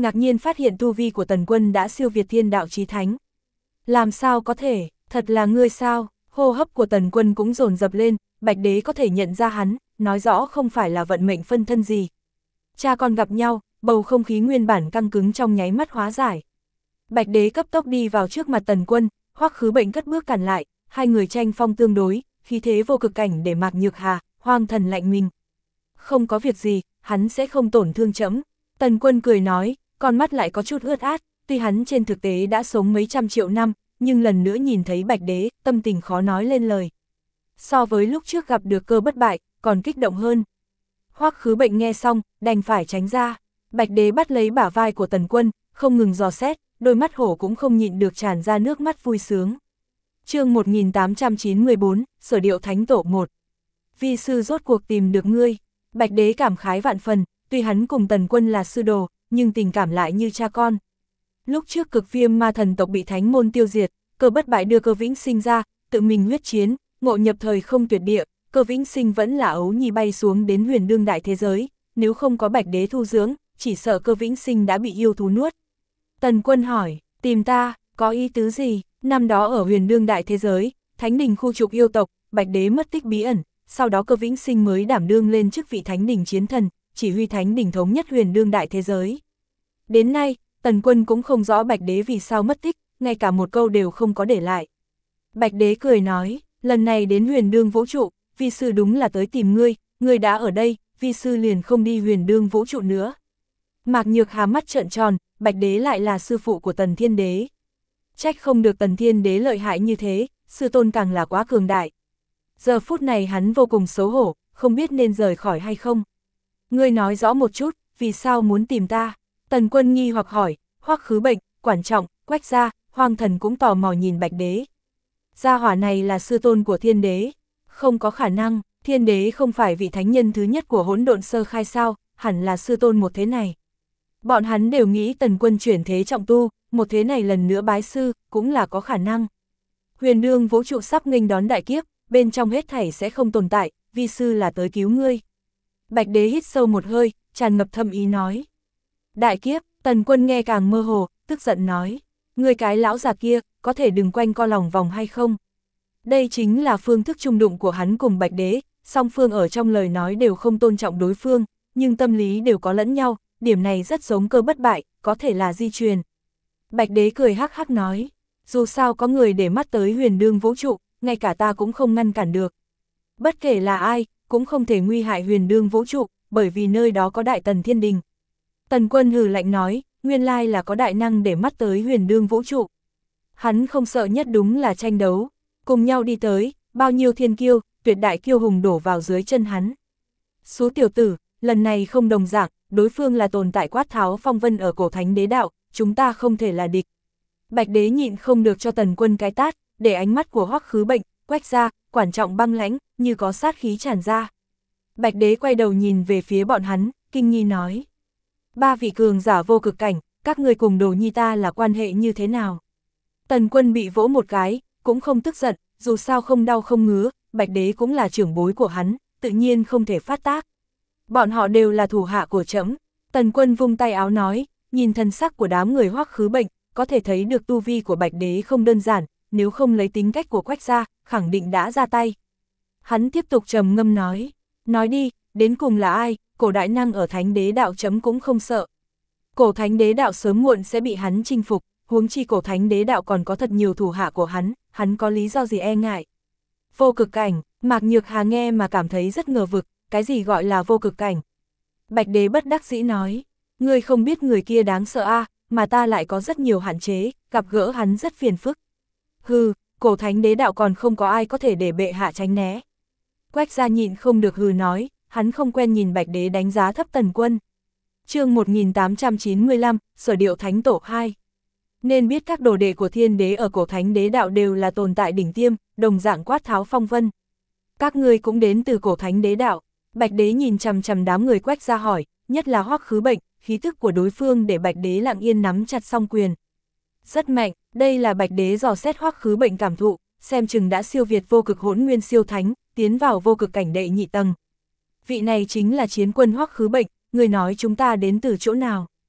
ngạc nhiên phát hiện tu vi của Tần Quân đã siêu việt thiên đạo chí thánh. Làm sao có thể, thật là ngươi sao? Hô hấp của Tần Quân cũng dồn dập lên, Bạch Đế có thể nhận ra hắn, nói rõ không phải là vận mệnh phân thân gì. Cha con gặp nhau, bầu không khí nguyên bản căng cứng trong nháy mắt hóa giải. Bạch Đế cấp tốc đi vào trước mặt Tần Quân, Hoắc Khứ Bệnh cất bước cản lại, hai người tranh phong tương đối, khí thế vô cực cảnh để Mạc Nhược Hà, Hoang Thần lạnh mình. Không có việc gì, hắn sẽ không tổn thương trẫm. Tần Quân cười nói, con mắt lại có chút ướt át, tuy hắn trên thực tế đã sống mấy trăm triệu năm, nhưng lần nữa nhìn thấy Bạch Đế, tâm tình khó nói lên lời. So với lúc trước gặp được Cơ Bất Bại, còn kích động hơn. Hoắc Khứ Bệnh nghe xong, đành phải tránh ra. Bạch Đế bắt lấy bả vai của Tần Quân, không ngừng dò xét, đôi mắt hổ cũng không nhịn được tràn ra nước mắt vui sướng. Chương 1894, Sở Điệu Thánh Tổ 1. Vi sư rốt cuộc tìm được ngươi. Bạch Đế cảm khái vạn phần, tuy hắn cùng Tần Quân là sư đồ, nhưng tình cảm lại như cha con. Lúc trước Cực Viêm Ma thần tộc bị thánh môn tiêu diệt, Cơ Bất Bại đưa Cơ Vĩnh Sinh ra, tự mình huyết chiến, ngộ nhập thời không tuyệt địa, Cơ Vĩnh Sinh vẫn là ấu nhi bay xuống đến huyền đương đại thế giới, nếu không có Bạch Đế thu dưỡng, chỉ sợ Cơ Vĩnh Sinh đã bị yêu thú nuốt. Tần Quân hỏi, tìm ta, có ý tứ gì? Năm đó ở huyền đương đại thế giới, Thánh đình khu trục yêu tộc, Bạch Đế mất tích bí ẩn, sau đó Cơ Vĩnh Sinh mới đảm đương lên chức vị Thánh đình chiến thần, chỉ huy Thánh đình thống nhất huyền đương đại thế giới. Đến nay, Tần Quân cũng không rõ Bạch Đế vì sao mất tích, ngay cả một câu đều không có để lại. Bạch Đế cười nói, lần này đến huyền đương vũ trụ, vi sư đúng là tới tìm ngươi, ngươi đã ở đây, vi sư liền không đi huyền đương vũ trụ nữa. Mạc Nhược Hà mắt trợn tròn, Bạch Đế lại là sư phụ của Tần Thiên Đế. Trách không được Tần Thiên Đế lợi hại như thế, sư tôn càng là quá cường đại. Giờ phút này hắn vô cùng xấu hổ, không biết nên rời khỏi hay không. Ngươi nói rõ một chút, vì sao muốn tìm ta? Tần Quân nghi hoặc hỏi, Hoắc Khứ Bệnh, Quản Trọng, Quách Gia, Hoang Thần cũng tò mò nhìn Bạch Đế. Gia hỏa này là sư tôn của Thiên Đế. Không có khả năng, Thiên Đế không phải vị thánh nhân thứ nhất của hỗn độn sơ khai sao, hẳn là sư tôn một thế này. Bọn hắn đều nghĩ Tần Quân chuyển thế trọng tu, một thế này lần nữa bái sư, cũng là có khả năng. Huyền đương vũ trụ sắp nghênh đón đại kiếp, bên trong hết thảy sẽ không tồn tại, vi sư là tới cứu ngươi. Bạch Đế hít sâu một hơi, tràn ngập thâm ý nói. Đại kiếp, Tần Quân nghe càng mơ hồ, tức giận nói. Ngươi cái lão già kia, có thể đừng quanh co lòng vòng hay không? Đây chính là phương thức chung đụng của hắn cùng Bạch Đế, song phương ở trong lời nói đều không tôn trọng đối phương, nhưng tâm lý đều có lẫn nhau, điểm này rất giống Cơ Bất Bại, có thể là di truyền. Bạch Đế cười hắc hắc nói, dù sao có người để mắt tới huyền đương vũ trụ, ngay cả ta cũng không ngăn cản được. Bất kể là ai, cũng không thể nguy hại huyền đương vũ trụ, bởi vì nơi đó có Đại Tần Thiên Đình. Tần Quân hừ lạnh nói, nguyên lai là có đại năng để mắt tới huyền đương vũ trụ. Hắn không sợ nhất đúng là tranh đấu, cùng nhau đi tới, bao nhiêu thiên kiêu, tuyệt đại kiêu hùng đổ vào dưới chân hắn. Số tiểu tử, lần này không đồng dạng, đối phương là tồn tại quát tháo phong vân ở cổ thánh đế đạo, chúng ta không thể là địch. Bạch Đế nhịn không được cho Tần Quân cái tát, để ánh mắt của Hoắc Khứ Bệnh, Quách Gia, Quản Trọng băng lãnh, như có sát khí tràn ra. Bạch Đế quay đầu nhìn về phía bọn hắn, kinh nghi nói. Ba vị cường giả vô cực cảnh, các người cùng đồ nhi ta là quan hệ như thế nào? Tần Quân bị vỗ một cái, cũng không tức giận, dù sao không đau không ngứa, Bạch Đế cũng là trưởng bối của hắn, tự nhiên không thể phát tác. Bọn họ đều là thủ hạ của trẫm. Tần Quân vung tay áo nói, nhìn thần sắc của đám người Hoắc Khứ Bệnh, có thể thấy được tu vi của Bạch Đế không đơn giản, nếu không lấy tính cách của Quách Gia, khẳng định đã ra tay. Hắn tiếp tục trầm ngâm nói đi, đến cùng là ai, cổ đại năng ở thánh đế đạo chấm cũng không sợ. Cổ thánh đế đạo sớm muộn sẽ bị hắn chinh phục, huống chi cổ thánh đế đạo còn có thật nhiều thủ hạ của hắn có lý do gì e ngại. Vô cực cảnh, Mạc Nhược Hà nghe mà cảm thấy rất ngờ vực, cái gì gọi là vô cực cảnh. Bạch Đế bất đắc dĩ nói, ngươi không biết người kia đáng sợ a, mà ta lại có rất nhiều hạn chế, gặp gỡ hắn rất phiền phức. Hừ, cổ thánh đế đạo còn không có ai có thể để bệ hạ tránh né. Quách Gia nhịn không được hừ nói, hắn không quen nhìn Bạch Đế đánh giá thấp Tần Quân. Chương 1895, Sở Điệu Thánh Tổ 2. Nên biết các đồ đệ của Thiên Đế ở cổ thánh đế đạo đều là tồn tại đỉnh tiêm, đồng dạng quát tháo phong vân. Các ngươi cũng đến từ cổ thánh đế đạo. Bạch Đế nhìn chằm chằm đám người Quách Gia hỏi, nhất là Hoắc Khứ Bệnh, khí tức của đối phương để Bạch Đế lặng yên nắm chặt song quyền. Rất mạnh, đây là Bạch Đế dò xét Hoắc Khứ Bệnh cảm thụ, xem chừng đã siêu việt vô cực hỗn nguyên siêu thánh, tiến vào vô cực cảnh đệ nhị tầng. Vị này chính là chiến quân Hoắc Khứ Bệnh, người nói chúng ta đến từ chỗ nào?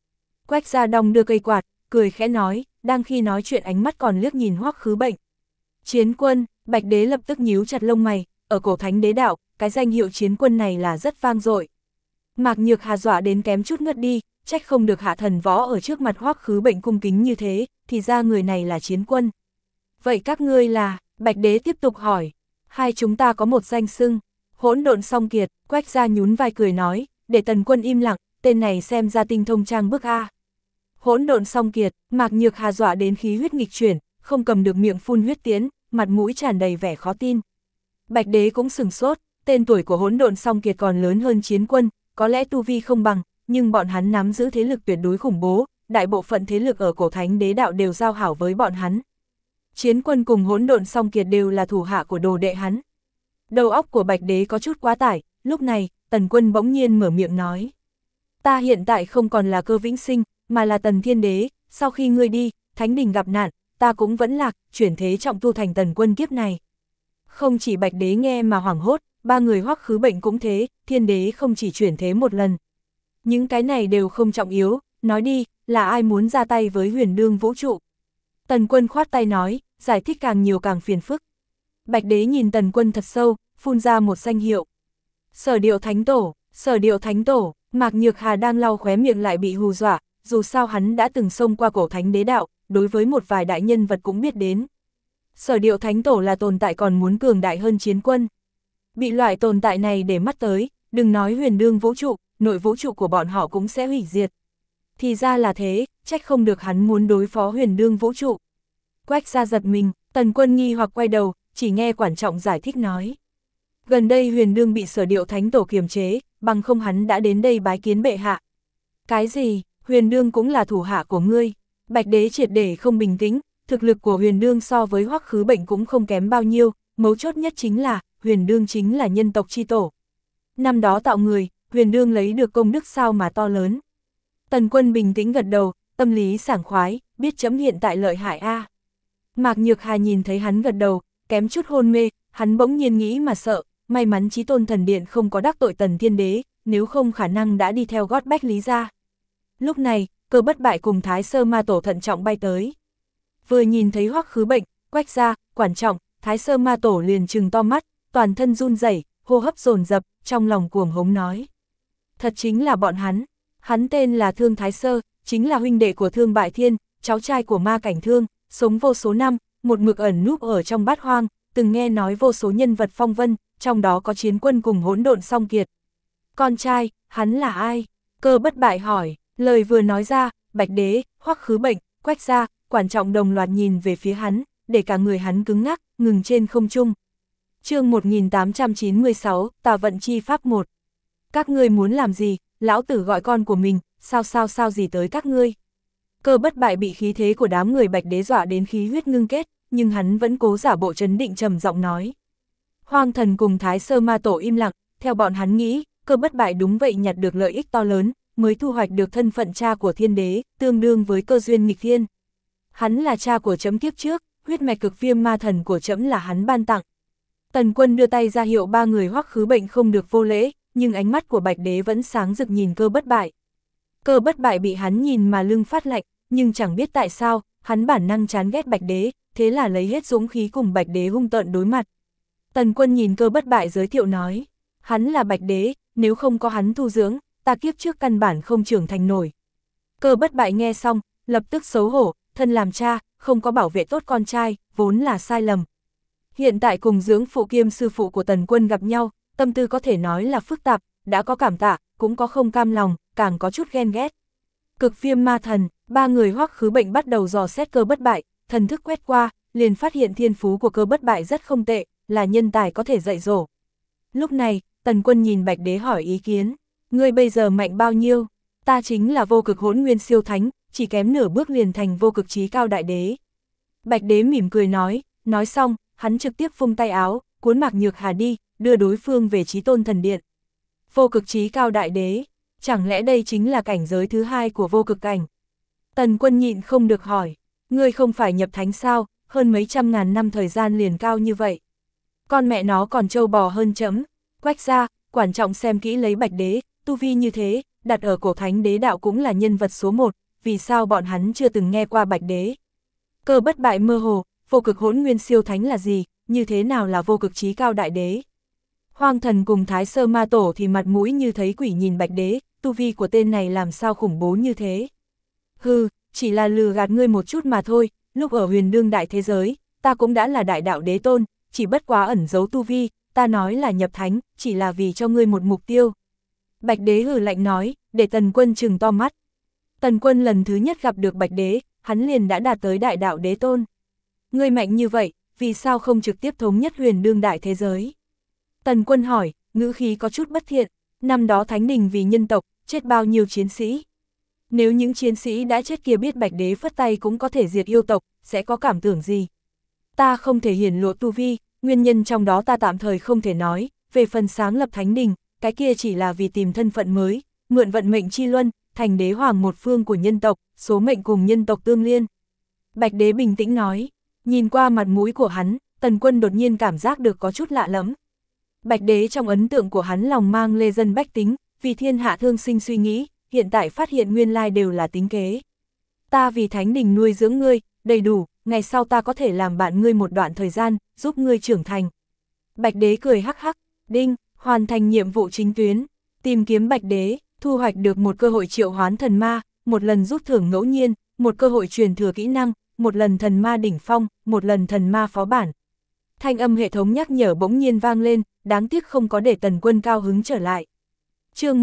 Quách Gia đong đưa cây quạt, cười khẽ nói, đang khi nói chuyện ánh mắt còn liếc nhìn Hoắc Khứ Bệnh. Chiến quân, Bạch Đế lập tức nhíu chặt lông mày, ở cổ thánh đế đạo, cái danh hiệu chiến quân này là rất vang dội. Mạc Nhược Hà dọa đến kém chút ngất đi, trách không được Hạ Thần Võ ở trước mặt Hoắc Khứ Bệnh cung kính như thế, thì ra người này là chiến quân. Vậy các ngươi là, Bạch Đế tiếp tục hỏi, hai chúng ta có một danh xưng, Hỗn Độn Song Kiệt. Quách Gia nhún vai cười nói, để Tần Quân im lặng, tên này xem ra tinh thông trang bức A. Hỗn Độn Song Kiệt, Mạc Nhược Hà dọa đến khí huyết nghịch chuyển, không cầm được miệng phun huyết tiến, mặt mũi tràn đầy vẻ khó tin. Bạch Đế cũng sửng sốt, tên tuổi của Hỗn Độn Song Kiệt còn lớn hơn chiến quân, có lẽ tu vi không bằng, nhưng bọn hắn nắm giữ thế lực tuyệt đối khủng bố, đại bộ phận thế lực ở cổ thánh đế đạo đều giao hảo với bọn hắn. Chiến quân cùng Hỗn Độn Song Kiệt đều là thủ hạ của đồ đệ hắn. Đầu óc của Bạch Đế có chút quá tải, lúc này, Tần Quân bỗng nhiên mở miệng nói. Ta hiện tại không còn là Cơ Vĩnh Sinh, mà là Tần Thiên Đế, sau khi ngươi đi, Thánh Đình gặp nạn, ta cũng vẫn lạc, chuyển thế trọng tu thành Tần Quân kiếp này. Không chỉ Bạch Đế nghe mà hoảng hốt, ba người Hoắc Khứ Bệnh cũng thế, Thiên Đế không chỉ chuyển thế một lần. Những cái này đều không trọng yếu, nói đi, là ai muốn ra tay với Huyền Đương vũ trụ. Tần Quân khoát tay nói, giải thích càng nhiều càng phiền phức. Bạch Đế nhìn Tần Quân thật sâu, phun ra một danh hiệu. Sở Điệu Thánh Tổ, Sở Điệu Thánh Tổ. Mạc Nhược Hà đang lau khóe miệng lại bị hù dọa, dù sao hắn đã từng xông qua cổ thánh đế đạo, đối với một vài đại nhân vật cũng biết đến. Sở Điệu Thánh Tổ là tồn tại còn muốn cường đại hơn chiến quân. Bị loại tồn tại này để mắt tới, đừng nói Huyền Đương vũ trụ, nội vũ trụ của bọn họ cũng sẽ hủy diệt. Thì ra là thế, trách không được hắn muốn đối phó Huyền Đương vũ trụ. Quách Gia giật mình, Tần Quân nghi hoặc quay đầu, chỉ nghe quản trọng giải thích nói. Gần đây Huyền Đương bị Sở Điệu Thánh Tổ kiềm chế, bằng không hắn đã đến đây bái kiến bệ hạ. Cái gì, Huyền Đương cũng là thủ hạ của ngươi? Bạch Đế triệt để không bình tĩnh, thực lực của Huyền Đương so với Hoắc Khứ Bệnh cũng không kém bao nhiêu, mấu chốt nhất chính là, Huyền Đương chính là nhân tộc chi tổ. Năm đó tạo người, Huyền Đương lấy được công đức sao mà to lớn. Tần Quân bình tĩnh gật đầu, tâm lý sảng khoái, biết chấm hiện tại lợi hại a. Mạc Nhược Hà nhìn thấy hắn gật đầu, kém chút hôn mê, hắn bỗng nhiên nghĩ mà sợ, may mắn Chí Tôn Thần Điện không có đắc tội Tần Thiên Đế, nếu không khả năng đã đi theo gót Bách Lý gia. Lúc này, Cơ Bất Bại cùng Thái Sơ Ma Tổ thận trọng bay tới. Vừa nhìn thấy Hoắc Khứ Bệnh, Quách Gia, quản trọng, Thái Sơ Ma Tổ liền trừng to mắt, toàn thân run rẩy, hô hấp dồn dập, trong lòng cuồng hống nói. Thật chính là bọn hắn tên là Thương Thái Sơ, chính là huynh đệ của Thương Bại Thiên, cháu trai của Ma Cảnh Thương, sống vô số năm, một mực ẩn núp ở trong Bát Hoang, từng nghe nói vô số nhân vật phong vân, trong đó có chiến quân cùng Hỗn Độn Song Kiệt. Con trai, hắn là ai? Cơ Bất Bại hỏi, lời vừa nói ra, Bạch Đế, Hoắc Khứ Bệnh, Quách Gia, quản trọng đồng loạt nhìn về phía hắn, để cả người hắn cứng ngắc, ngừng trên không trung. Chương 1896, Tà Vận Chi Pháp 1. Các ngươi muốn làm gì? Lão tử gọi con của mình, sao gì tới các ngươi? Cơ Bất Bại bị khí thế của đám người Bạch Đế dọa đến khí huyết ngưng kết, nhưng hắn vẫn cố giả bộ trấn định trầm giọng nói. Hoang Thần cùng Thái Sơ Ma Tổ im lặng, theo bọn hắn nghĩ, Cơ Bất Bại đúng vậy nhặt được lợi ích to lớn, mới thu hoạch được thân phận cha của Thiên Đế, tương đương với cơ duyên nghịch thiên. Hắn là cha của trẫm kiếp trước, huyết mạch cực viêm ma thần của trẫm là hắn ban tặng. Tần Quân đưa tay ra hiệu ba người Hoắc Khứ Bệnh không được vô lễ, nhưng ánh mắt của Bạch Đế vẫn sáng rực nhìn Cơ Bất Bại. Cơ Bất Bại bị hắn nhìn mà lưng phát lạnh, nhưng chẳng biết tại sao, hắn bản năng chán ghét Bạch Đế, thế là lấy hết dũng khí cùng Bạch Đế hung tợn đối mặt. Tần Quân nhìn Cơ Bất Bại giới thiệu nói, hắn là Bạch Đế, nếu không có hắn thu dưỡng, ta kiếp trước căn bản không trưởng thành nổi. Cơ Bất Bại nghe xong, lập tức xấu hổ, thân làm cha, không có bảo vệ tốt con trai, vốn là sai lầm. Hiện tại cùng dưỡng phụ kiêm sư phụ của Tần Quân gặp nhau, tâm tư có thể nói là phức tạp, đã có cảm tạ, cũng có không cam lòng, càng có chút ghen ghét. Cực viêm ma thần, ba người Hoắc Khứ Bệnh bắt đầu dò xét Cơ Bất Bại, thần thức quét qua, liền phát hiện thiên phú của Cơ Bất Bại rất không tệ, là nhân tài có thể dạy dỗ. Lúc này, Tần Quân nhìn Bạch Đế hỏi ý kiến, ngươi bây giờ mạnh bao nhiêu? Ta chính là vô cực hỗn nguyên siêu thánh, chỉ kém nửa bước liền thành vô cực chí cao đại đế. Bạch Đế mỉm cười nói xong, hắn trực tiếp vung tay áo, cuốn Mạc Nhược Hà đi, đưa đối phương về Chí Tôn Thần Điện. Vô cực chí cao đại đế, chẳng lẽ đây chính là cảnh giới thứ hai của vô cực cảnh? Tần Quân nhịn không được hỏi, ngươi không phải nhập thánh sao, hơn mấy trăm ngàn năm thời gian liền cao như vậy. Con mẹ nó còn trâu bò hơn chấm. Quách Gia, quản trọng xem kỹ lấy Bạch Đế, tu vi như thế, đặt ở cổ thánh đế đạo cũng là nhân vật số 1, vì sao bọn hắn chưa từng nghe qua Bạch Đế. Cơ bất bại mơ hồ, vô cực hỗn nguyên siêu thánh là gì, như thế nào là vô cực chí cao đại đế. Hoang Thần cùng Thái Sơ Ma Tổ thì mặt mũi như thấy quỷ nhìn Bạch Đế, tu vi của tên này làm sao khủng bố như thế. Hừ, chỉ là lừa gạt ngươi một chút mà thôi, lúc ở huyền đương đại thế giới, ta cũng đã là đại đạo đế tôn, chỉ bất quá ẩn giấu tu vi, ta nói là nhập thánh, chỉ là vì cho ngươi một mục tiêu. Bạch Đế hừ lạnh nói, để Tần Quân trừng to mắt. Tần Quân lần thứ nhất gặp được Bạch Đế, hắn liền đã đạt tới đại đạo đế tôn. Ngươi mạnh như vậy, vì sao không trực tiếp thống nhất huyền đương đại thế giới? Tần Quân hỏi, ngữ khí có chút bất thiện, năm đó Thánh Đình vì nhân tộc, chết bao nhiêu chiến sĩ? Nếu những chiến sĩ đã chết kia biết Bạch Đế phất tay cũng có thể diệt yêu tộc, sẽ có cảm tưởng gì? Ta không thể hiển lộ tu vi, nguyên nhân trong đó ta tạm thời không thể nói, về phần sáng lập Thánh Đình, cái kia chỉ là vì tìm thân phận mới, mượn vận mệnh chi luân, thành đế hoàng một phương của nhân tộc, số mệnh cùng nhân tộc tương liên. Bạch Đế bình tĩnh nói, nhìn qua mặt mũi của hắn, Tần Quân đột nhiên cảm giác được có chút lạ lẫm. Bạch Đế trong ấn tượng của hắn lòng mang lê dân bách tính, vì thiên hạ thương sinh suy nghĩ, hiện tại phát hiện nguyên lai đều là tính kế. Ta vì Thánh Đình nuôi dưỡng ngươi, đầy đủ, ngày sau ta có thể làm bạn ngươi một đoạn thời gian, giúp ngươi trưởng thành. Bạch Đế cười hắc hắc, đinh, hoàn thành nhiệm vụ chính tuyến, tìm kiếm Bạch Đế, thu hoạch được một cơ hội triệu hoán thần ma, một lần rút thưởng ngẫu nhiên, một cơ hội truyền thừa kỹ năng, một lần thần ma đỉnh phong, một lần thần ma phó bản. Thanh âm hệ thống nhắc nhở bỗng nhiên vang lên, đáng tiếc không có để Tần Quân cao hứng trở lại. Chương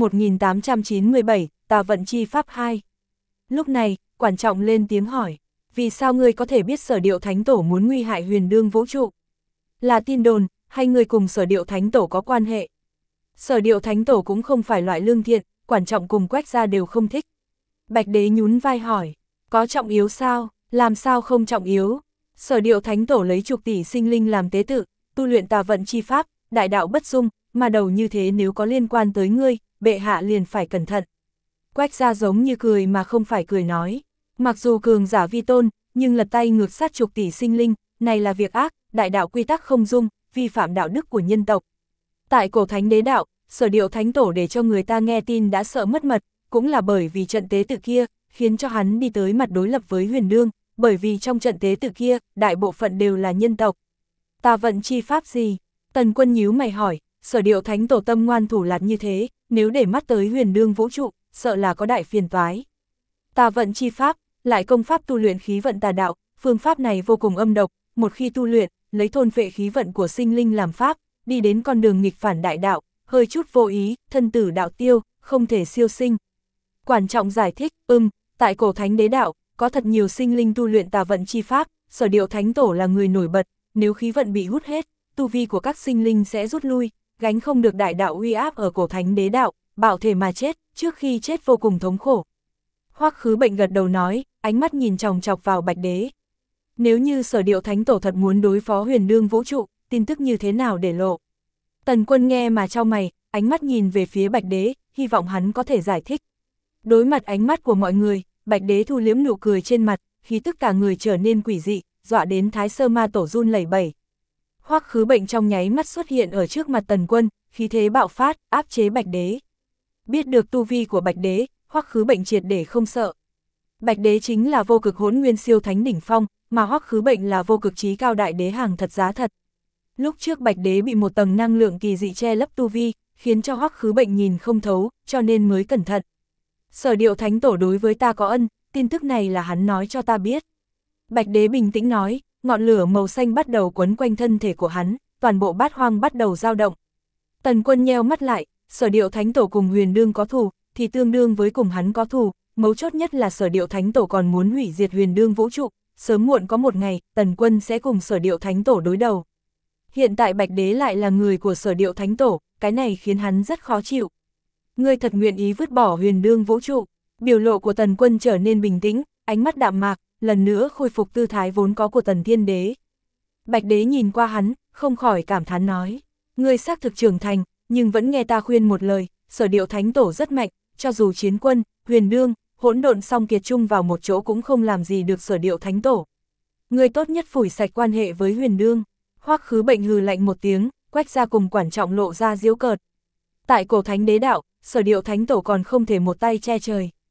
1897, Tà vận chi pháp 2. Lúc này, Quản Trọng lên tiếng hỏi, vì sao ngươi có thể biết Sở Điệu Thánh Tổ muốn nguy hại huyền đương vũ trụ? Là tin đồn, hay ngươi cùng Sở Điệu Thánh Tổ có quan hệ? Sở Điệu Thánh Tổ cũng không phải loại lương thiện, Quản Trọng cùng Quách gia đều không thích. Bạch Đế nhún vai hỏi, có trọng yếu sao, làm sao không trọng yếu? Sở Điệu Thánh Tổ lấy chục tỷ sinh linh làm tế tự, tu luyện tà vận chi pháp, đại đạo bất dung, mà đầu như thế nếu có liên quan tới ngươi, bệ hạ liền phải cẩn thận. Quách gia giống như cười mà không phải cười nói, mặc dù cường giả vi tôn, nhưng lật tay ngược sát chục tỷ sinh linh, này là việc ác, đại đạo quy tắc không dung, vi phạm đạo đức của nhân tộc. Tại cổ thánh đế đạo, Sở Điệu Thánh Tổ để cho người ta nghe tin đã sợ mất mật, cũng là bởi vì trận tế tự kia, khiến cho hắn đi tới mặt đối lập với huyền đương, bởi vì trong trận tế tự kia, đại bộ phận đều là nhân tộc. Tà vận chi pháp gì? Tần Quân nhíu mày hỏi, Sở Điệu Thánh Tổ tâm ngoan thủ lạt như thế, nếu để mắt tới huyền đương vũ trụ, sợ là có đại phiền toái. Tà vận chi pháp, lại công pháp tu luyện khí vận tà đạo, phương pháp này vô cùng âm độc, một khi tu luyện, lấy thôn phệ khí vận của sinh linh làm pháp, đi đến con đường nghịch phản đại đạo, hơi chút vô ý, thân tử đạo tiêu, không thể siêu sinh. Quản Trọng giải thích, tại cổ thánh đế đạo, có thật nhiều sinh linh tu luyện tà vận chi pháp, Sở Điệu Thánh Tổ là người nổi bật, nếu khí vận bị hút hết, tu vi của các sinh linh sẽ rút lui, gánh không được đại đạo uy áp ở cổ thánh đế đạo, bạo thể mà chết, trước khi chết vô cùng thống khổ. Hoắc Khứ Bệnh gật đầu nói, ánh mắt nhìn chòng chọc vào Bạch Đế. Nếu như Sở Điệu Thánh Tổ thật muốn đối phó huyền đương vũ trụ, tin tức như thế nào để lộ? Tần Quân nghe mà chau mày, ánh mắt nhìn về phía Bạch Đế, hy vọng hắn có thể giải thích. Đối mặt ánh mắt của mọi người, Bạch Đế thu liếm nụ cười trên mặt, khí tức cả người trở nên quỷ dị, dọa đến Thái Sơ Ma Tổ run lẩy bẩy. Hoắc Khứ Bệnh trong nháy mắt xuất hiện ở trước mặt Tần Quân, khí thế bạo phát, áp chế Bạch Đế. Biết được tu vi của Bạch Đế, Hoắc Khứ Bệnh triệt để không sợ. Bạch Đế chính là vô cực hỗn nguyên siêu thánh đỉnh phong, mà Hoắc Khứ Bệnh là vô cực chí cao đại đế hàng thật giá thật. Lúc trước Bạch Đế bị một tầng năng lượng kỳ dị che lấp tu vi, khiến cho Hoắc Khứ Bệnh nhìn không thấu, cho nên mới cẩn thận. Sở Điệu Thánh Tổ đối với ta có ân, tin tức này là hắn nói cho ta biết. Bạch Đế bình tĩnh nói, ngọn lửa màu xanh bắt đầu quấn quanh thân thể của hắn, toàn bộ bát hoang bắt đầu dao động. Tần Quân nheo mắt lại, Sở Điệu Thánh Tổ cùng huyền đương có thù, thì tương đương với cùng hắn có thù, mấu chốt nhất là Sở Điệu Thánh Tổ còn muốn hủy diệt huyền đương vũ trụ, sớm muộn có một ngày, Tần Quân sẽ cùng Sở Điệu Thánh Tổ đối đầu. Hiện tại Bạch Đế lại là người của Sở Điệu Thánh Tổ, cái này khiến hắn rất khó chịu. Ngươi thật nguyện ý vứt bỏ huyền đương vũ trụ? Biểu lộ của Tần Quân trở nên bình tĩnh, ánh mắt đạm mạc, lần nữa khôi phục tư thái vốn có của Tần Thiên Đế. Bạch Đế nhìn qua hắn, không khỏi cảm thán nói, ngươi xác thực trưởng thành, nhưng vẫn nghe ta khuyên một lời, Sở Điệu Thánh Tổ rất mạnh, cho dù chiến quân, huyền đương, hỗn độn song kiệt chung vào một chỗ cũng không làm gì được Sở Điệu Thánh Tổ. Ngươi tốt nhất phủi sạch quan hệ với huyền đương. Hoắc Khứ Bệnh hừ lạnh một tiếng, Quách gia cùng Quản Trọng lộ ra giễu cợt. Tại cổ thánh đế đạo, Sở Điệu Thánh Tổ còn không thể một tay che trời.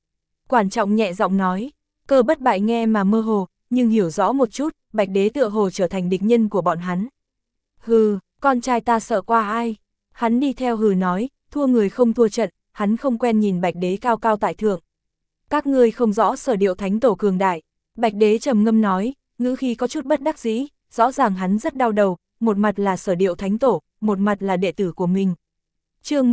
Quản trọng nhẹ giọng nói, Cơ Bất Bại nghe mà mơ hồ, nhưng hiểu rõ một chút, Bạch Đế tựa hồ trở thành địch nhân của bọn hắn. Hừ, con trai ta sợ qua ai? Hắn đi theo hừ nói, thua người không thua trận, hắn không quen nhìn Bạch Đế cao cao tại thượng. Các ngươi không rõ Sở Điệu Thánh Tổ cường đại. Bạch Đế trầm ngâm nói, ngữ khí có chút bất đắc dĩ, rõ ràng hắn rất đau đầu, một mặt là Sở Điệu Thánh Tổ, một mặt là đệ tử của mình. Chương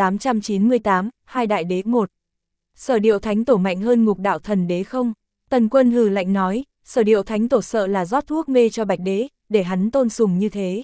1898, hai đại đế một. Sở Điệu Thánh Tổ mạnh hơn Ngục Đạo Thần Đế không? Tần Quân hừ lạnh nói, Sở Điệu Thánh Tổ sợ là rót thuốc mê cho Bạch Đế, để hắn tôn sùng như thế.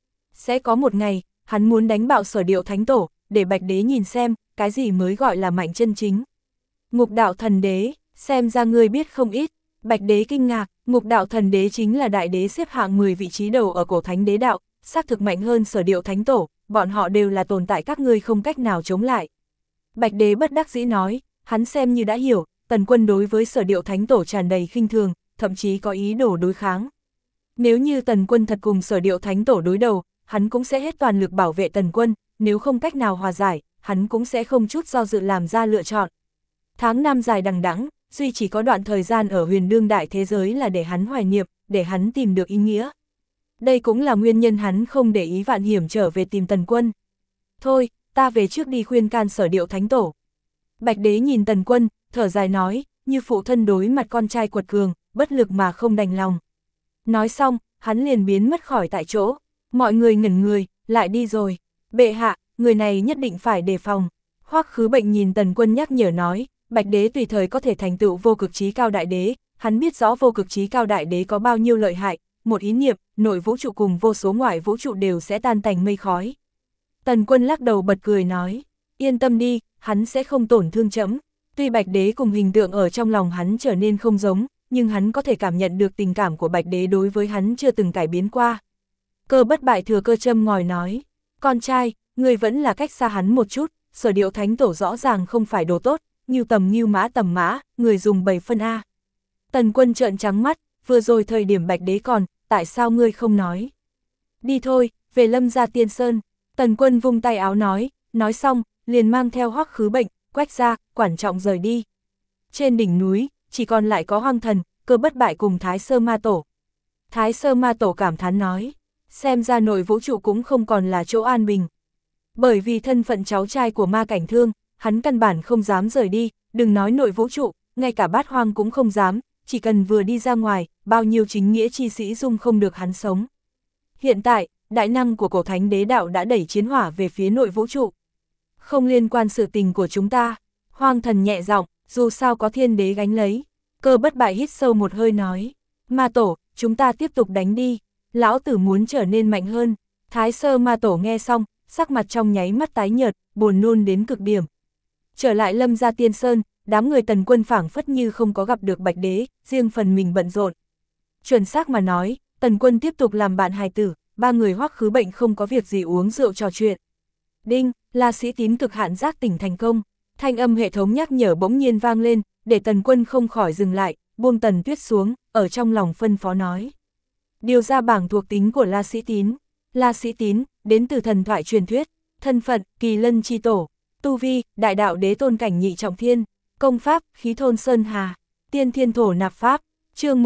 Sẽ có một ngày, hắn muốn đánh bạo Sở Điệu Thánh Tổ, để Bạch Đế nhìn xem, cái gì mới gọi là mạnh chân chính. Ngục Đạo Thần Đế, xem ra ngươi biết không ít. Bạch Đế kinh ngạc, Ngục Đạo Thần Đế chính là đại đế xếp hạng 10 vị trí đầu ở cổ thánh đế đạo, xác thực mạnh hơn Sở Điệu Thánh Tổ, bọn họ đều là tồn tại các ngươi không cách nào chống lại. Bạch Đế bất đắc dĩ nói, hắn xem như đã hiểu, Tần Quân đối với Sở Điệu Thánh Tổ tràn đầy khinh thường, thậm chí có ý đồ đối kháng. Nếu như Tần Quân thật cùng Sở Điệu Thánh Tổ đối đầu, hắn cũng sẽ hết toàn lực bảo vệ Tần Quân, nếu không cách nào hòa giải, hắn cũng sẽ không chút do dự làm ra lựa chọn. Tháng năm dài đằng đẵng, duy chỉ có đoạn thời gian ở huyền đương đại thế giới là để hắn hoài niệm, để hắn tìm được ý nghĩa. Đây cũng là nguyên nhân hắn không để ý vạn hiểm trở về tìm Tần Quân. Thôi, ta về trước đi khuyên can Sở Điệu Thánh Tổ. Bạch Đế nhìn Tần Quân, thở dài nói, như phụ thân đối mặt con trai quật cường, bất lực mà không đành lòng. Nói xong, hắn liền biến mất khỏi tại chỗ. Mọi người ngẩn người, lại đi rồi. Bệ hạ, người này nhất định phải đề phòng. Hoắc Khứ Bệnh nhìn Tần Quân nhắc nhở nói, Bạch Đế tùy thời có thể thành tựu vô cực chí cao đại đế, hắn biết rõ vô cực chí cao đại đế có bao nhiêu lợi hại, một ý niệm, nội vũ trụ cùng vô số ngoại vũ trụ đều sẽ tan tành mây khói. Tần Quân lắc đầu bật cười nói, yên tâm đi, hắn sẽ không tổn thương trẫm. Tuy Bạch Đế cùng hình tượng ở trong lòng hắn trở nên không giống, nhưng hắn có thể cảm nhận được tình cảm của Bạch Đế đối với hắn chưa từng cải biến qua. Cơ Bất Bại thừa cơ châm ngòi nói, con trai, người vẫn là cách xa hắn một chút, Sở Điệu Thánh Tổ rõ ràng không phải đồ tốt, ngưu tầm mã, người dùng 7 phân A. Tần Quân trợn trắng mắt, vừa rồi thời điểm Bạch Đế còn, tại sao ngươi không nói? Đi thôi, về Lâm gia Tiên Sơn. Tần Quân vung tay áo nói xong, liền mang theo Hoắc Khứ Bệnh, Quách Gia, Quản Trọng rời đi. Trên đỉnh núi, chỉ còn lại có Hoang Thần, Cơ Bất Bại cùng Thái Sơ Ma Tổ. Thái Sơ Ma Tổ cảm thán nói, xem ra nội vũ trụ cũng không còn là chỗ an bình. Bởi vì thân phận cháu trai của Ma Cảnh Thương, hắn căn bản không dám rời đi, đừng nói nội vũ trụ, ngay cả Bát Hoang cũng không dám, chỉ cần vừa đi ra ngoài, bao nhiêu chính nghĩa chi sĩ dung không được hắn sống. Hiện tại, đại năng của cổ thánh đế đạo đã đẩy chiến hỏa về phía nội vũ trụ. Không liên quan sự tình của chúng ta. Hoang Thần nhẹ giọng, dù sao có thiên đế gánh lấy. Cơ Bất Bại hít sâu một hơi nói, Ma Tổ, chúng ta tiếp tục đánh đi, lão tử muốn trở nên mạnh hơn. Thái Sơ Ma Tổ nghe xong, sắc mặt trong nháy mắt tái nhợt, buồn nôn đến cực điểm. Trở lại Lâm gia Tiên Sơn, đám người Tần Quân phảng phất như không có gặp được Bạch Đế, riêng phần mình bận rộn. Chuẩn xác mà nói, Tần Quân tiếp tục làm bạn hài tử, ba người Hoắc Khứ Bệnh không có việc gì uống rượu trò chuyện. Đinh, La Sĩ Tín cực hạn giác tỉnh thành công. Thanh âm hệ thống nhắc nhở bỗng nhiên vang lên, để Tần Quân không khỏi dừng lại, buông Tần Tuyết xuống, ở trong lòng phân phó nói. Điều ra bảng thuộc tính của La Sĩ Tín. La Sĩ Tín, đến từ thần thoại truyền thuyết, thân phận, Kỳ Lân chi tổ, tu vi, đại đạo đế tôn cảnh nhị trọng thiên, công pháp, khí thôn sơn hà, tiên thiên thổ nạp pháp, chương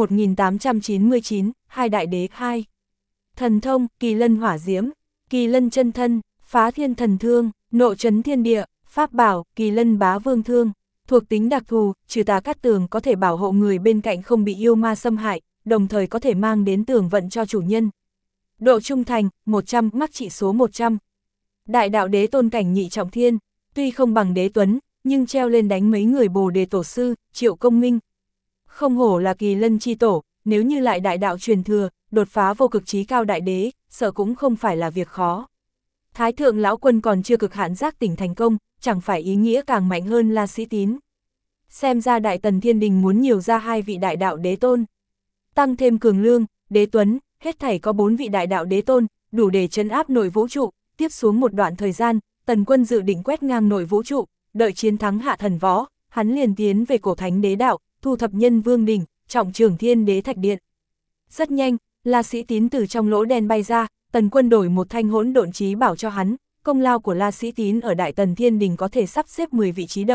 1899, hai đại đế 2. Thần thông, Kỳ Lân hỏa diễm, Kỳ Lân chân thân, phá thiên thần thương, nộ trấn thiên địa, pháp bảo, Kỳ Lân bá vương thương, thuộc tính đặc thù, trừ tà cát tường có thể bảo hộ người bên cạnh không bị yêu ma xâm hại, đồng thời có thể mang đến tường vận cho chủ nhân. Độ trung thành, 100, mắc trị số 100. Đại đạo đế tôn cảnh nhị trọng thiên, tuy không bằng Đế Tuấn, nhưng treo lên đánh mấy người Bồ Đề Tổ Sư, Triệu Công Minh. Không hổ là Kỳ Lân chi tổ, nếu như lại đại đạo truyền thừa, đột phá vô cực chí cao đại đế, sợ cũng không phải là việc khó. Thái thượng lão quân còn chưa cực hạn giác tỉnh thành công, chẳng phải ý nghĩa càng mạnh hơn La Sĩ Tín. Xem ra Đại Tần Thiên Đình muốn nhiều ra 2 vị đại đạo đế tôn. Tăng thêm Cường Lương, Đế Tuấn, hết thảy có 4 vị đại đạo đế tôn, đủ để trấn áp nội vũ trụ. Tiếp xuống một đoạn thời gian, Tần Quân dự định quét ngang nội vũ trụ, đợi chiến thắng hạ thần võ, hắn liền tiến về cổ thánh đế đạo, thu thập Nhân Vương đỉnh, trọng trưởng Thiên Đế Thạch Điện. Rất nhanh, La Sĩ Tín từ trong lỗ đen bay ra, Tần Quân đổi một thanh hỗn độn chí bảo cho hắn, công lao của La Sĩ Tín ở Đại Tần Thiên Đình có thể sắp xếp 10 vị trí đầu,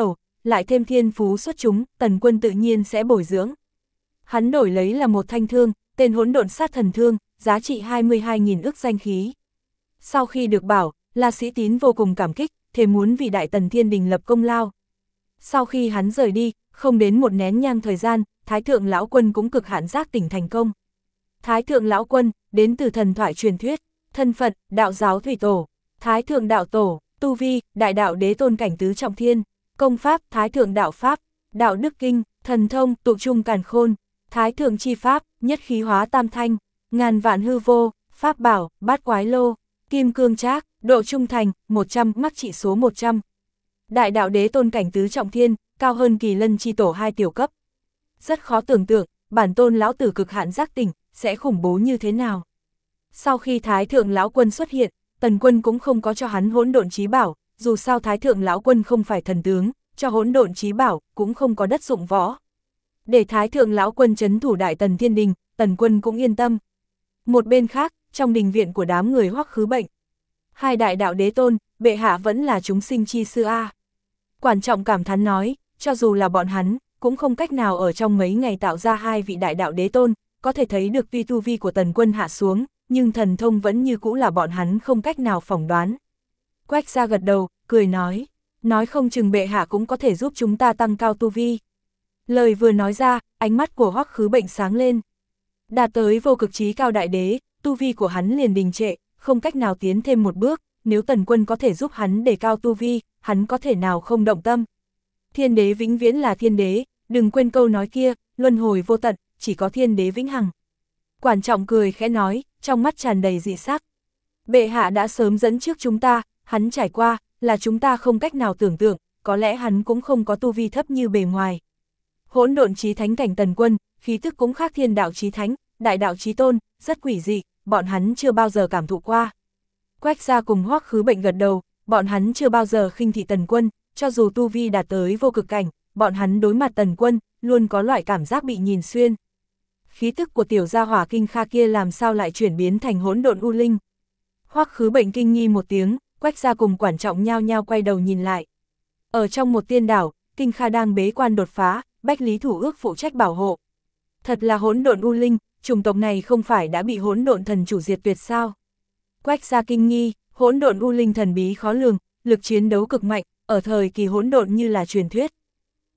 lại thêm thiên phú xuất chúng, Tần Quân tự nhiên sẽ bồi dưỡng. Hắn đổi lấy là một thanh thương, tên hỗn độn sát thần thương, giá trị 22.000 ức danh khí. Sau khi được bảo, La Sĩ Tín vô cùng cảm kích, thề muốn vì Đại Tần Thiên Đình lập công lao. Sau khi hắn rời đi, không đến một nén nhang thời gian, Thái Thượng Lão Quân cũng cực hạn giác tỉnh thành công. Thái Thượng Lão Quân, đến từ thần thoại truyền thuyết, thân phận, đạo giáo thủy tổ, Thái Thượng Đạo Tổ, tu vi, đại đạo đế tôn cảnh tứ trọng thiên, công pháp, Thái Thượng Đạo Pháp, đạo đức kinh, thần thông, tụ trung càn khôn, Thái Thượng chi pháp, nhất khí hóa tam thanh, ngàn vạn hư vô, pháp bảo, bát quái lô, kim cương trác, độ trung thành, 100, mắc trị số 100. Đại đạo đế tôn cảnh tứ trọng thiên, cao hơn Kỳ Lân chi tổ 2 tiểu cấp. Rất khó tưởng tượng, bản tôn lão tử cực hạn giác tỉnh, sẽ khủng bố như thế nào. Sau khi Thái Thượng Lão Quân xuất hiện, Tần Quân cũng không có cho hắn hỗn độn chí bảo, dù sao Thái Thượng Lão Quân không phải thần tướng, cho hỗn độn chí bảo cũng không có đất dụng võ. Để Thái Thượng Lão Quân trấn thủ Đại Tần Thiên Đình, Tần Quân cũng yên tâm. Một bên khác, trong đình viện của đám người Hoắc Khứ Bệnh, hai đại đạo đế tôn, bệ hạ vẫn là chúng sinh chi sư a. Quản Trọng cảm thán nói, cho dù là bọn hắn, cũng không cách nào ở trong mấy ngày tạo ra hai vị đại đạo đế tôn, có thể thấy được tuy tu vi của Tần Quân hạ xuống, nhưng thần thông vẫn như cũ là bọn hắn không cách nào phỏng đoán. Quách Gia gật đầu, cười nói không chừng bệ hạ cũng có thể giúp chúng ta tăng cao tu vi. Lời vừa nói ra, ánh mắt của Hoắc Khứ Bệnh sáng lên. Đạt tới vô cực chí cao đại đế, tu vi của hắn liền đình trệ, không cách nào tiến thêm một bước, nếu Tần Quân có thể giúp hắn đề cao tu vi, hắn có thể nào không động tâm. Thiên đế vĩnh viễn là thiên đế, đừng quên câu nói kia, luân hồi vô tận, chỉ có thiên đế vĩnh hằng. Quản Trọng cười khẽ nói, trong mắt tràn đầy dị sắc. Bệ hạ đã sớm dẫn trước chúng ta, hắn trải qua, là chúng ta không cách nào tưởng tượng, có lẽ hắn cũng không có tu vi thấp như bề ngoài. Hỗn độn chí thánh cảnh Tần Quân, khí tức cũng khác thiên đạo chí thánh, đại đạo chí tôn, rất quỷ dị, bọn hắn chưa bao giờ cảm thụ qua. Quách Gia cùng Hoắc Khứ Bệnh gật đầu, bọn hắn chưa bao giờ khinh thị Tần Quân, cho dù tu vi đạt tới vô cực cảnh, bọn hắn đối mặt Tần Quân, luôn có loại cảm giác bị nhìn xuyên. Khí tức của tiểu gia hỏa Kinh Kha kia làm sao lại chuyển biến thành hỗn độn u linh. Hoắc Khứ Bệnh kinh nghi một tiếng, Quách Gia cùng Quản Trọng nhao nhao quay đầu nhìn lại. Ở trong một tiên đảo, Kinh Kha đang bế quan đột phá, Bách Lý Thủ Ước phụ trách bảo hộ. Thật là hỗn độn u linh, chủng tộc này không phải đã bị hỗn độn thần chủ diệt tuyệt sao? Quách Gia kinh nghi, hỗn độn u linh thần bí khó lường, lực chiến đấu cực mạnh, ở thời kỳ hỗn độn như là truyền thuyết.